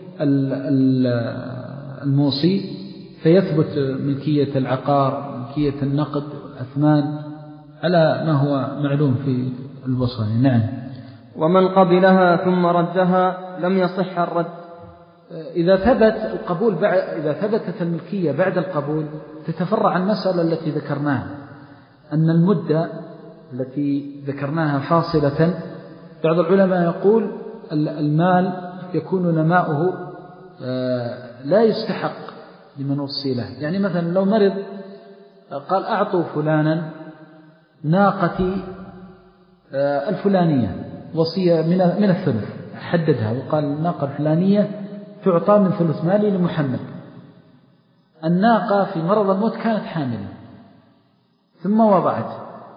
الموصي، فيثبت ملكية العقار، ملكية النقد والأثمان على ما هو معلوم في الوصايا. نعم. ومن قبلها ثم ردها لم يصح الرد. إذا ثبت القبول بعد، إذا ثبتت الملكية بعد القبول تتفرع عن المسألة التي ذكرناها، أن المدة التي ذكرناها فاصلة. بعض العلماء يقول المال يكون نماؤه لا يستحق لمن وصي له، يعني مثلا لو مرض قال أعطوا فلانا ناقتي الفلانية وصية من الثلث، حددها وقال الناقة الفلانية تعطى من ثلث مالي لمحمد. الناقة في مرض الموت كانت حاملا ثم وضعت،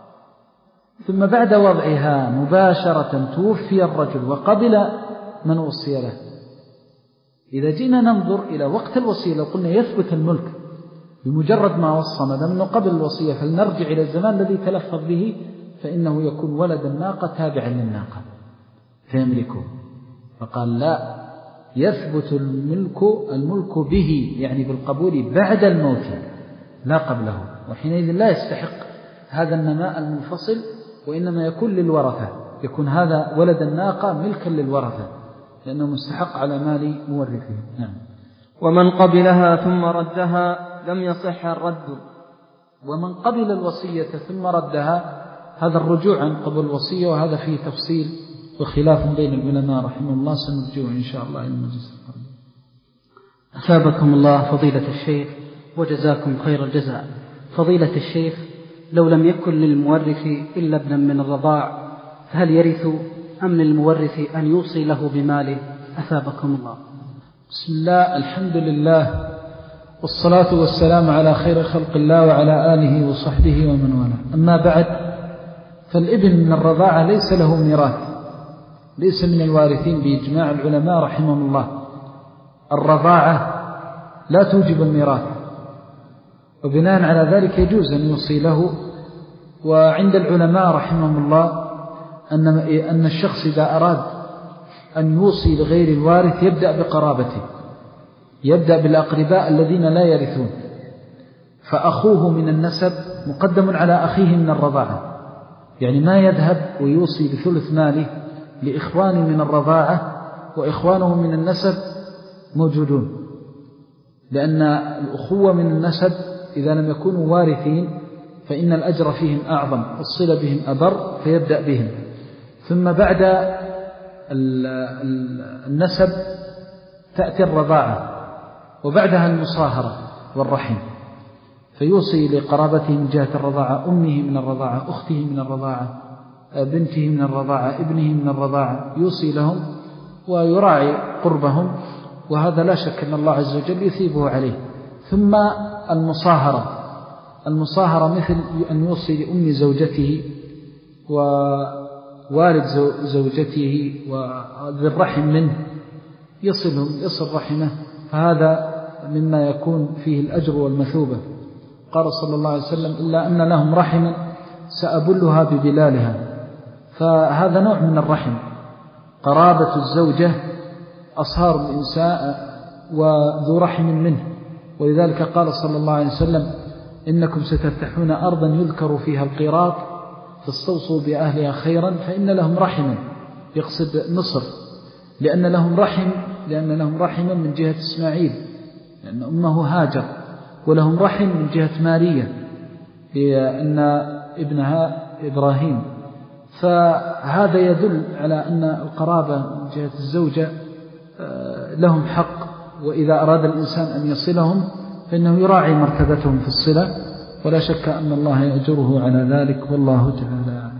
ثم بعد وضعها مباشرة توفي الرجل وقبل من وصي له. إذا جينا ننظر إلى وقت الوصية، لو قلنا يثبت الملك بمجرد ما وصى ما دام قبل الوصية، فلنرجع إلى الزمان الذي تلفظ به، فإنه يكون ولد الناقة تابعا للناقة فيملكه. فقال لا، يثبت الملك الملك به يعني بالقبول بعد الموت لا قبله، وحينئذ لا يستحق هذا النماء المنفصل، وإنما يكون للورثة، يكون هذا ولد الناقة ملكا للورثة لأنه مستحق على مال مورثه. نعم. ومن قبلها ثم ردها لم يصح الرد. ومن قبل الوصية ثم ردها، هذا الرجوع عن قبل الوصية، وهذا فيه تفصيل وخلاف بين العلماء رحمه الله، سنرجع إن شاء الله إلى المجلس القادم. أثابكم الله فضيلة الشيخ وجزاكم خير الجزاء. فضيلة الشيخ، لو لم يكن للمورث إلا ابنا من الرضاع، فهل يرث أم للمورث أن يوصي له بماله؟ أثابكم الله. بسم الله، الحمد لله، والصلاة والسلام على خير خلق الله وعلى آله وصحبه ومن والاه. أما بعد، فالابن من الرضاعة ليس له ميراث، ليس من الوارثين بإجماع العلماء رحمهم الله. الرضاعة لا توجب الميراث، وبناء على ذلك يجوز أن يوصي له. وعند العلماء رحمهم الله أن أن الشخص إذا أراد أن يوصي لغير الوارث يبدأ بقرابته، يبدأ بالأقرباء الذين لا يرثون، فأخوه من النسب مقدم على أخيه من الرضاعة، يعني ما يذهب ويوصي بثلث ماله لإخوانه من الرضاعة وإخوانه من النسب موجودون، لأن الأخوة من النسب إذا لم يكونوا وارثين فإن الأجر فيهم أعظم، الصلة بهم أبر، فيبدأ بهم، ثم بعد النسب تأتي الرضاعة، وبعدها المصاهرة والرحم، فيوصي لقرابته من جهة الرضاعة، أمه من الرضاعة، أخته من الرضاعة، بنته من الرضاعة، ابنه من الرضاعة، يوصي لهم ويراعي قربهم، وهذا لا شك أن الله عز وجل يثيبه عليه. ثم المصاهرة، المصاهرة مثل أن يوصي لأم زوجته ووالد زوجته وذي الرحم منه، يصلهم يصل رحمه، فهذا مما يكون فيه الأجر والمثوبة. قال صلى الله عليه وسلم: إلا أن لهم رحما سأبلها ببلالها، فهذا نوع من الرحم. قرابة الزوجة أصهار الإنساء وذو رحم منه، ولذلك قال صلى الله عليه وسلم: إنكم ستفتحون أرضا يذكر فيها القيراط فاستوصوا بأهلها خيرا فإن لهم رحما، يقصد مصر، لأن لهم رحم لأن لهم رحما من جهة إسماعيل لأن أمه هاجر، ولهم رحم من جهة ماريا لأن ابنها إبراهيم. فهذا يدل على أن القرابة من جهة الزوجة لهم حق، وإذا أراد الإنسان أن يصلهم فإنه يراعي مرتبتهم في الصلة، ولا شك أن الله يأجره على ذلك، والله تعالى.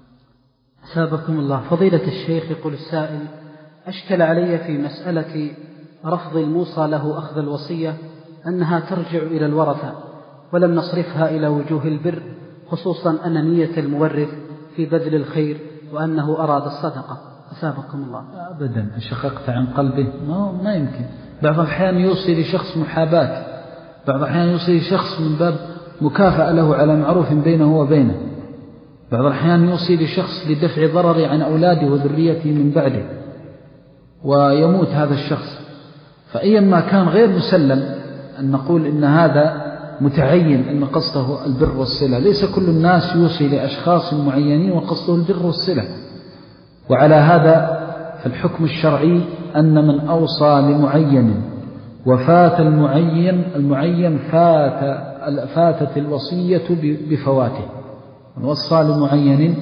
أثابكم الله. فضيلة الشيخ، يقول السائل: أشكل علي في مسألة رفض الموصى له أخذ الوصية أنها ترجع إلى الورثة، ولم نصرفها إلى وجوه البر، خصوصا أن نية المورث في بذل الخير وأنه أراد الصدقة. أثابكم الله. أبدا شققت عن قلبه، ما, ما يمكن. بعض الأحيان يوصي لشخص محاباة، بعض الأحيان يوصي لشخص من باب مكافأة له على معروف بينه وبينه، بعض الأحيان يوصي لشخص لدفع ضرر عن أولاده وذريته من بعده ويموت هذا الشخص. فأيما كان غير مسلم أن نقول إن هذا متعين أن قصده البر والصلة. ليس كل الناس يوصي لأشخاص معينين وقصده البر والصلة. وعلى هذا فالحكم الشرعي أن من أوصى لمعين وفات المعين المعين فات فاتت الوصية بفواته، من وصى لمعين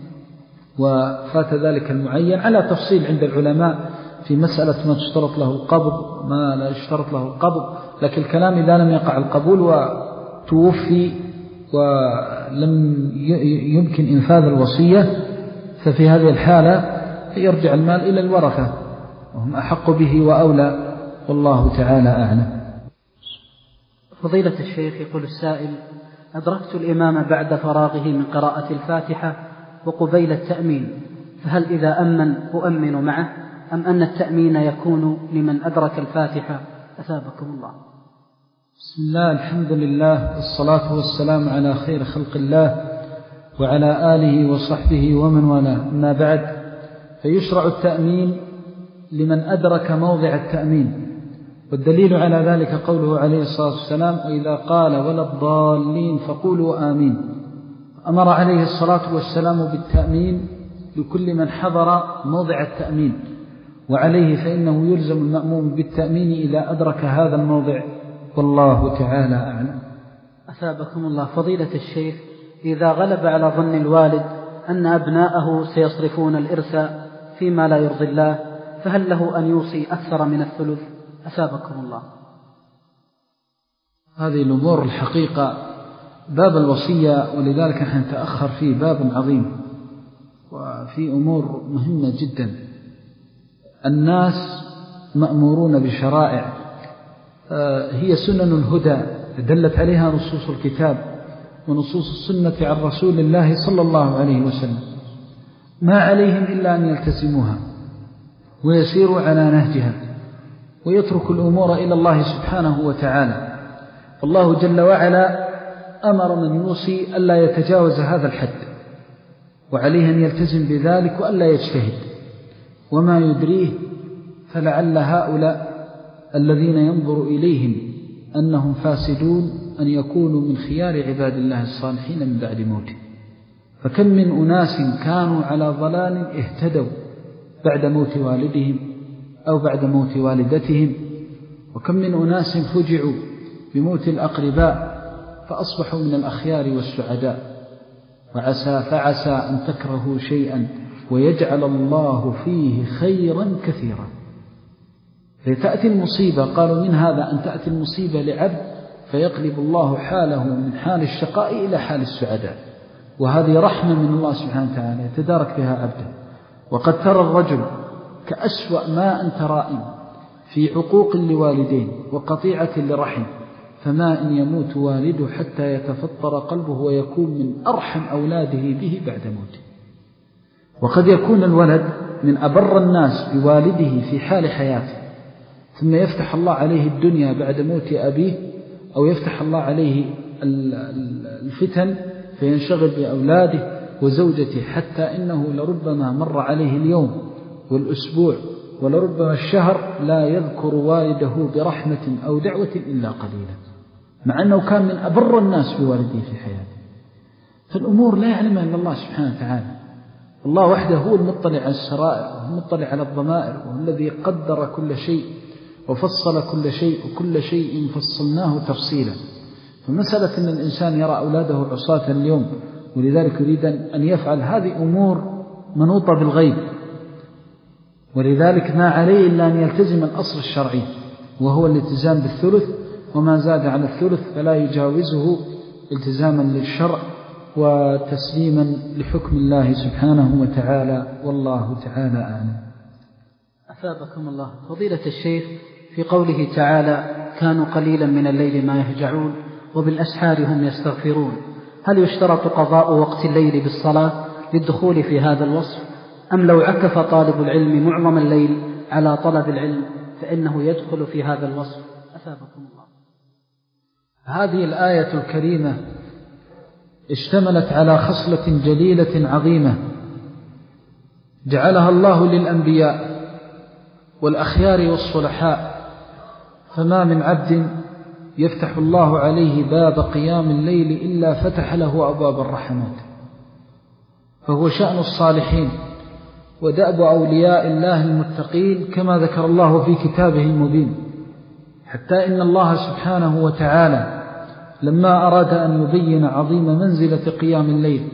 وفات ذلك المعين على تفصيل عند العلماء في مسألة ما تشترط له القبض ما لا يشترط له القبض، لكن الكلام إذا لم يقع القبول وتوفي ولم يمكن إنفاذ الوصية، ففي هذه الحالة يرجع المال إلى الورثة وهم أحق به وأولى، والله تعالى أعلم. فضيلة الشيخ، يقول السائل: أدركت الإمام بعد فراغه من قراءة الفاتحة وقبيل التأمين، فهل إذا أمن أؤمن معه أم أن التأمين يكون لمن أدرك الفاتحة؟ أثابكم الله. بسم الله، الحمد لله، والصلاة والسلام على خير خلق الله وعلى آله وصحبه ومن والاه، أما بعد، فيشرع التأمين لمن أدرك موضع التأمين، والدليل على ذلك قوله عليه الصلاة والسلام: وإذا قال ولا الضالين فقولوا آمين. أمر عليه الصلاة والسلام بالتأمين لكل من حضر موضع التأمين، وعليه فإنه يلزم المأموم بالتأمين إذا أدرك هذا الموضع، والله تعالى أعلم. أثابكم الله. فضيلة الشيخ، إذا غلب على ظن الوالد أن أبناءه سيصرفون الإرث فيما لا يرضي الله، فهل له أن يوصي أكثر من الثلث؟ أثابكم الله. هذه الأمور الحقيقة باب الوصية، ولذلك نحن نتأخر فيه، باب عظيم وفي أمور مهمة جدا. الناس مأمورون بشرائع هي سنن الهدى دلت عليها نصوص الكتاب ونصوص السنة عن رسول الله صلى الله عليه وسلم، ما عليهم إلا أن يلتزموها ويسيروا على نهجها ويترك الأمور إلى الله سبحانه وتعالى. والله جل وعلا أمر من يوصي ألا يتجاوز هذا الحد، وعليه أن يلتزم بذلك وألا يجتهد. وما يدريه فلعل هؤلاء الذين ينظر إليهم أنهم فاسدون أن يكونوا من خيار عباد الله الصالحين من بعد موته. فكم من أناس كانوا على ضلال اهتدوا بعد موت والدهم أو بعد موت والدتهم، وكم من أناس فجعوا بموت الأقرباء فأصبحوا من الأخيار والسعداء. وعسى فعسى أن تكرهوا شيئا ويجعل الله فيه خيرا كثيرا. فتأتي المصيبة، قالوا من هذا أن تأتي المصيبة لعبد فيقلب الله حاله من حال الشقاء إلى حال السعداء، وهذه رحمة من الله سبحانه وتعالى يتدارك بها عبده. وقد ترى الرجل كأسوأ ما أنت رائم في عقوق لوالدين وقطيعة لرحم، فما إن يموت والده حتى يتفطر قلبه ويكون من أرحم أولاده به بعد موته. وقد يكون الولد من أبر الناس بوالده في حال حياته، ثم يفتح الله عليه الدنيا بعد موت أبيه، أو يفتح الله عليه الفتن فينشغل بأولاده وزوجته، حتى إنه لربما مر عليه اليوم والأسبوع ولربما الشهر لا يذكر والده برحمة أو دعوة إلا قليلا، مع أنه كان من أبر الناس بوالده في حياته. فالأمور لا يعلمها إلا الله سبحانه وتعالى. الله وحده هو المطلع على السرائر، وهو المطلع على الضمائر، وهو الذي قدر كل شيء وفصل كل شيء، وكل شيء فصلناه تفصيلا. فمسألة أن الإنسان يرى أولاده عصاة اليوم ولذلك يريد أن يفعل، هذه أمور منوطة بالغيب، ولذلك ما عليه إلا أن يلتزم الأصل الشرعي وهو الالتزام بالثلث، وما زاد على الثلث فلا يجاوزه التزاما للشرع وتسليما لحكم الله سبحانه وتعالى، والله تعالى أعلم. أثابكم الله. فضيلة الشيخ، في قوله تعالى كانوا قليلا من الليل ما يهجعون وبالأسحار هم يستغفرون، هل يشترط قضاء وقت الليل بالصلاة للدخول في هذا الوصف، أم لو عكف طالب العلم معظم الليل على طلب العلم فإنه يدخل في هذا الوصف؟ أثابكم الله. هذه الآية الكريمة اشتملت على خصلة جليلة عظيمة جعلها الله للأنبياء والأخيار والصلحاء، فما من عبد يفتح الله عليه باب قيام الليل إلا فتح له أبواب الرحمات، فهو شأن الصالحين ودأب أولياء الله المتقين كما ذكر الله في كتابه المبين. حتى إن الله سبحانه وتعالى لما أراد أن يبين عظيم منزلة قيام الليل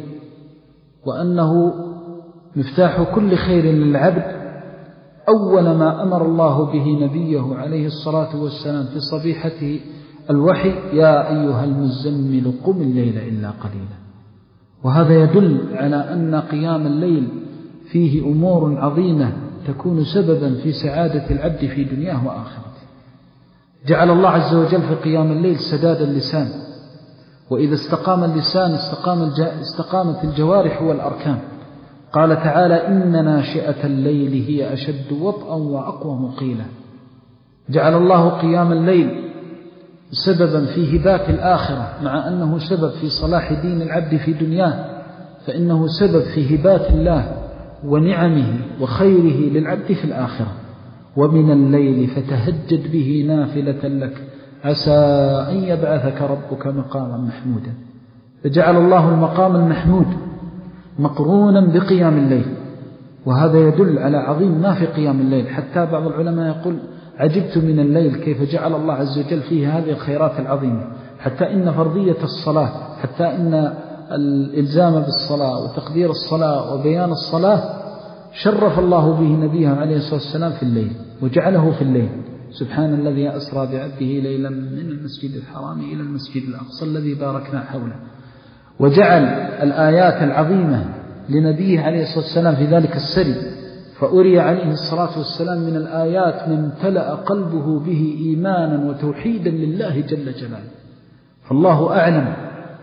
وأنه مفتاح كل خير للعبد، أول ما أمر الله به نبيه عليه الصلاة والسلام في صبيحة الوحي: يا أيها المزمل قم الليل إلا قليلا. وهذا يدل على أن قيام الليل فيه أمور عظيمة تكون سببا في سعادة العبد في دنياه وآخرته. جعل الله عز وجل في قيام الليل سداد اللسان، وإذا استقام اللسان استقام الج... استقامت الجوارح والأركان. قال تعالى: إن ناشئة الليل هي أشد وطئا وأقوى مقيلا. جعل الله قيام الليل سببا في هبات الآخرة، مع أنه سبب في صلاح دين العبد في دنياه، فإنه سبب في هبات الله ونعمه وخيره للعبد في الآخرة. ومن الليل فتهجد به نافلة لك عسى أن يبعثك ربك مقاما محمودا. فجعل الله المقام المحمود مقرونا بقيام الليل، وهذا يدل على عظيم ما في قيام الليل. حتى بعض العلماء يقول: عجبت من الليل كيف جعل الله عز وجل فيه هذه الخيرات العظيمة، حتى إن فرضية الصلاة، حتى إن الإلزام بالصلاة وتقدير الصلاة وبيان الصلاة شرف الله به نبيه عليه الصلاة والسلام في الليل وجعله في الليل. سبحان الذي أسرى بعبده ليلا من المسجد الحرام إلى المسجد الأقصى الذي باركنا حوله. وجعل الآيات العظيمة لنبيه عليه الصلاة والسلام في ذلك السري، فأري عليه الصلاة والسلام من الآيات من امتلأ قلبه به إيمانا وتوحيدا لله جل جلاله. فالله أعلم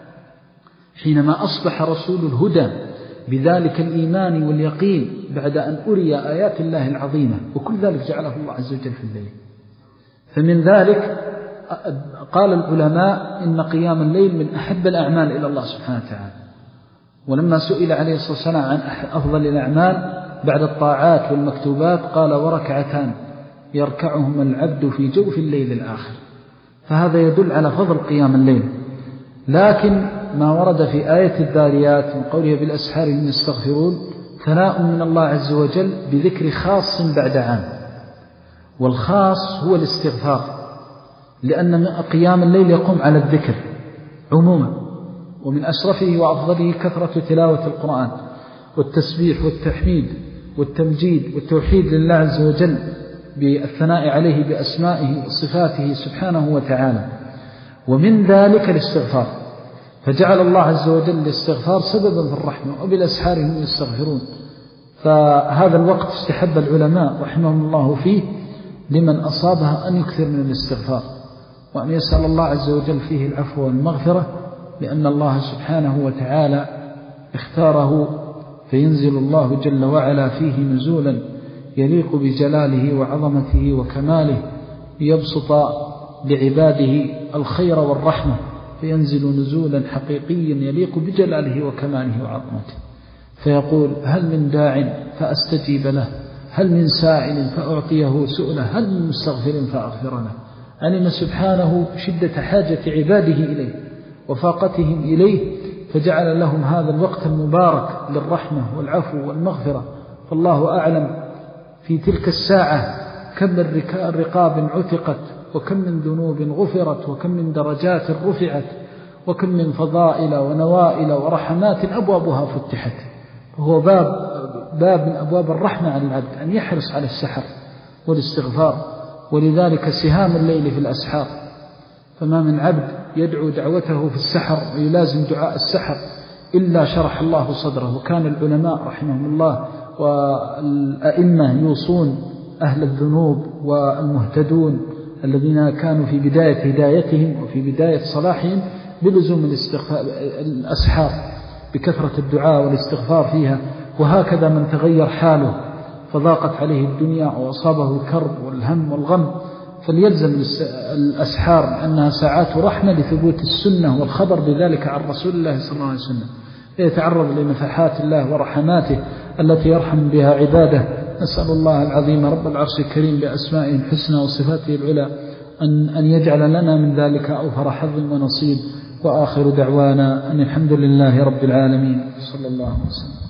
حينما أصبح رسول الهدى بذلك الإيمان واليقين بعد أن أري آيات الله العظيمة، وكل ذلك جعله الله عز وجل في الليل. فمن ذلك قال العلماء إن قيام الليل من أحب الأعمال إلى الله سبحانه وتعالى. ولما سئل عليه الصلاة والسلام عن أفضل الأعمال بعد الطاعات والمكتوبات قال: وركعتان يركعهما العبد في جوف الليل الآخر. فهذا يدل على فضل قيام الليل. لكن ما ورد في آية الذاريات من قوله بالأسحار هم يستغفرون ثناء من الله عز وجل بذكر خاص بعد عام، والخاص هو الاستغفار، لأن قيام الليل يقوم على الذكر عموما، ومن أشرفه وأفضله كثرة تلاوة القرآن والتسبيح والتحميد والتمجيد والتوحيد لله عز وجل بالثناء عليه بأسمائه وصفاته سبحانه وتعالى. ومن ذلك الاستغفار، فجعل الله عز وجل الاستغفار سببا في الرحمة، وبالأسحار هم يستغفرون. فهذا الوقت استحب العلماء رحمهم الله فيه لمن أصابها أن يكثر من الاستغفار، وأن يسأل الله عز وجل فيه العفو والمغفرة، لأن الله سبحانه وتعالى اختاره، فينزل الله جل وعلا فيه نزولا يليق بجلاله وعظمته وكماله، ليبسط لعباده الخير والرحمة، فينزل نزولا حقيقيا يليق بجلاله وكماله وعظمته، فيقول: هل من داع فأستجيب له، هل من سائل فأعطيه سؤله، هل من مستغفر فأغفر له. علم سبحانه شدة حاجة عباده إليه وفاقتهم إليه، فجعل لهم هذا الوقت المبارك للرحمة والعفو والمغفرة. فالله أعلم في تلك الساعة كم من رقاب عتقت، وكم من ذنوب غفرت، وكم من درجات رفعت، وكم من فضائل ونوائل ورحمات أبوابها فتحت. وهو باب باب من أبواب الرحمة على العبد أن يحرص على السحر والاستغفار، ولذلك سهام الليل في الأسحار. فما من عبد يدعو دعوته في السحر ويلازم دعاء السحر إلا شرح الله صدره. وكان العلماء رحمهم الله والأئمة يوصون أهل الذنوب والمهتدون الذين كانوا في بداية هدايتهم وفي بداية صلاحهم بلزوم الأسحار بكثرة الدعاء والاستغفار فيها. وهكذا من تغير حاله فضاقت عليه الدنيا وأصابه الكرب والهم والغم فليلزم الأسحار، لأنها ساعات رحمة لثبوت السنة والخبر بذلك عن رسول الله صلى الله عليه وسلم، يتعرض لنفحات الله ورحماته التي يرحم بها عباده. نسأل الله العظيم رب العرش الكريم بأسمائه الحسنى وصفاته العلى أن, أن يجعل لنا من ذلك أوفر حظ ونصيب. وآخر دعوانا أن الحمد لله رب العالمين، صلى الله عليه وسلم.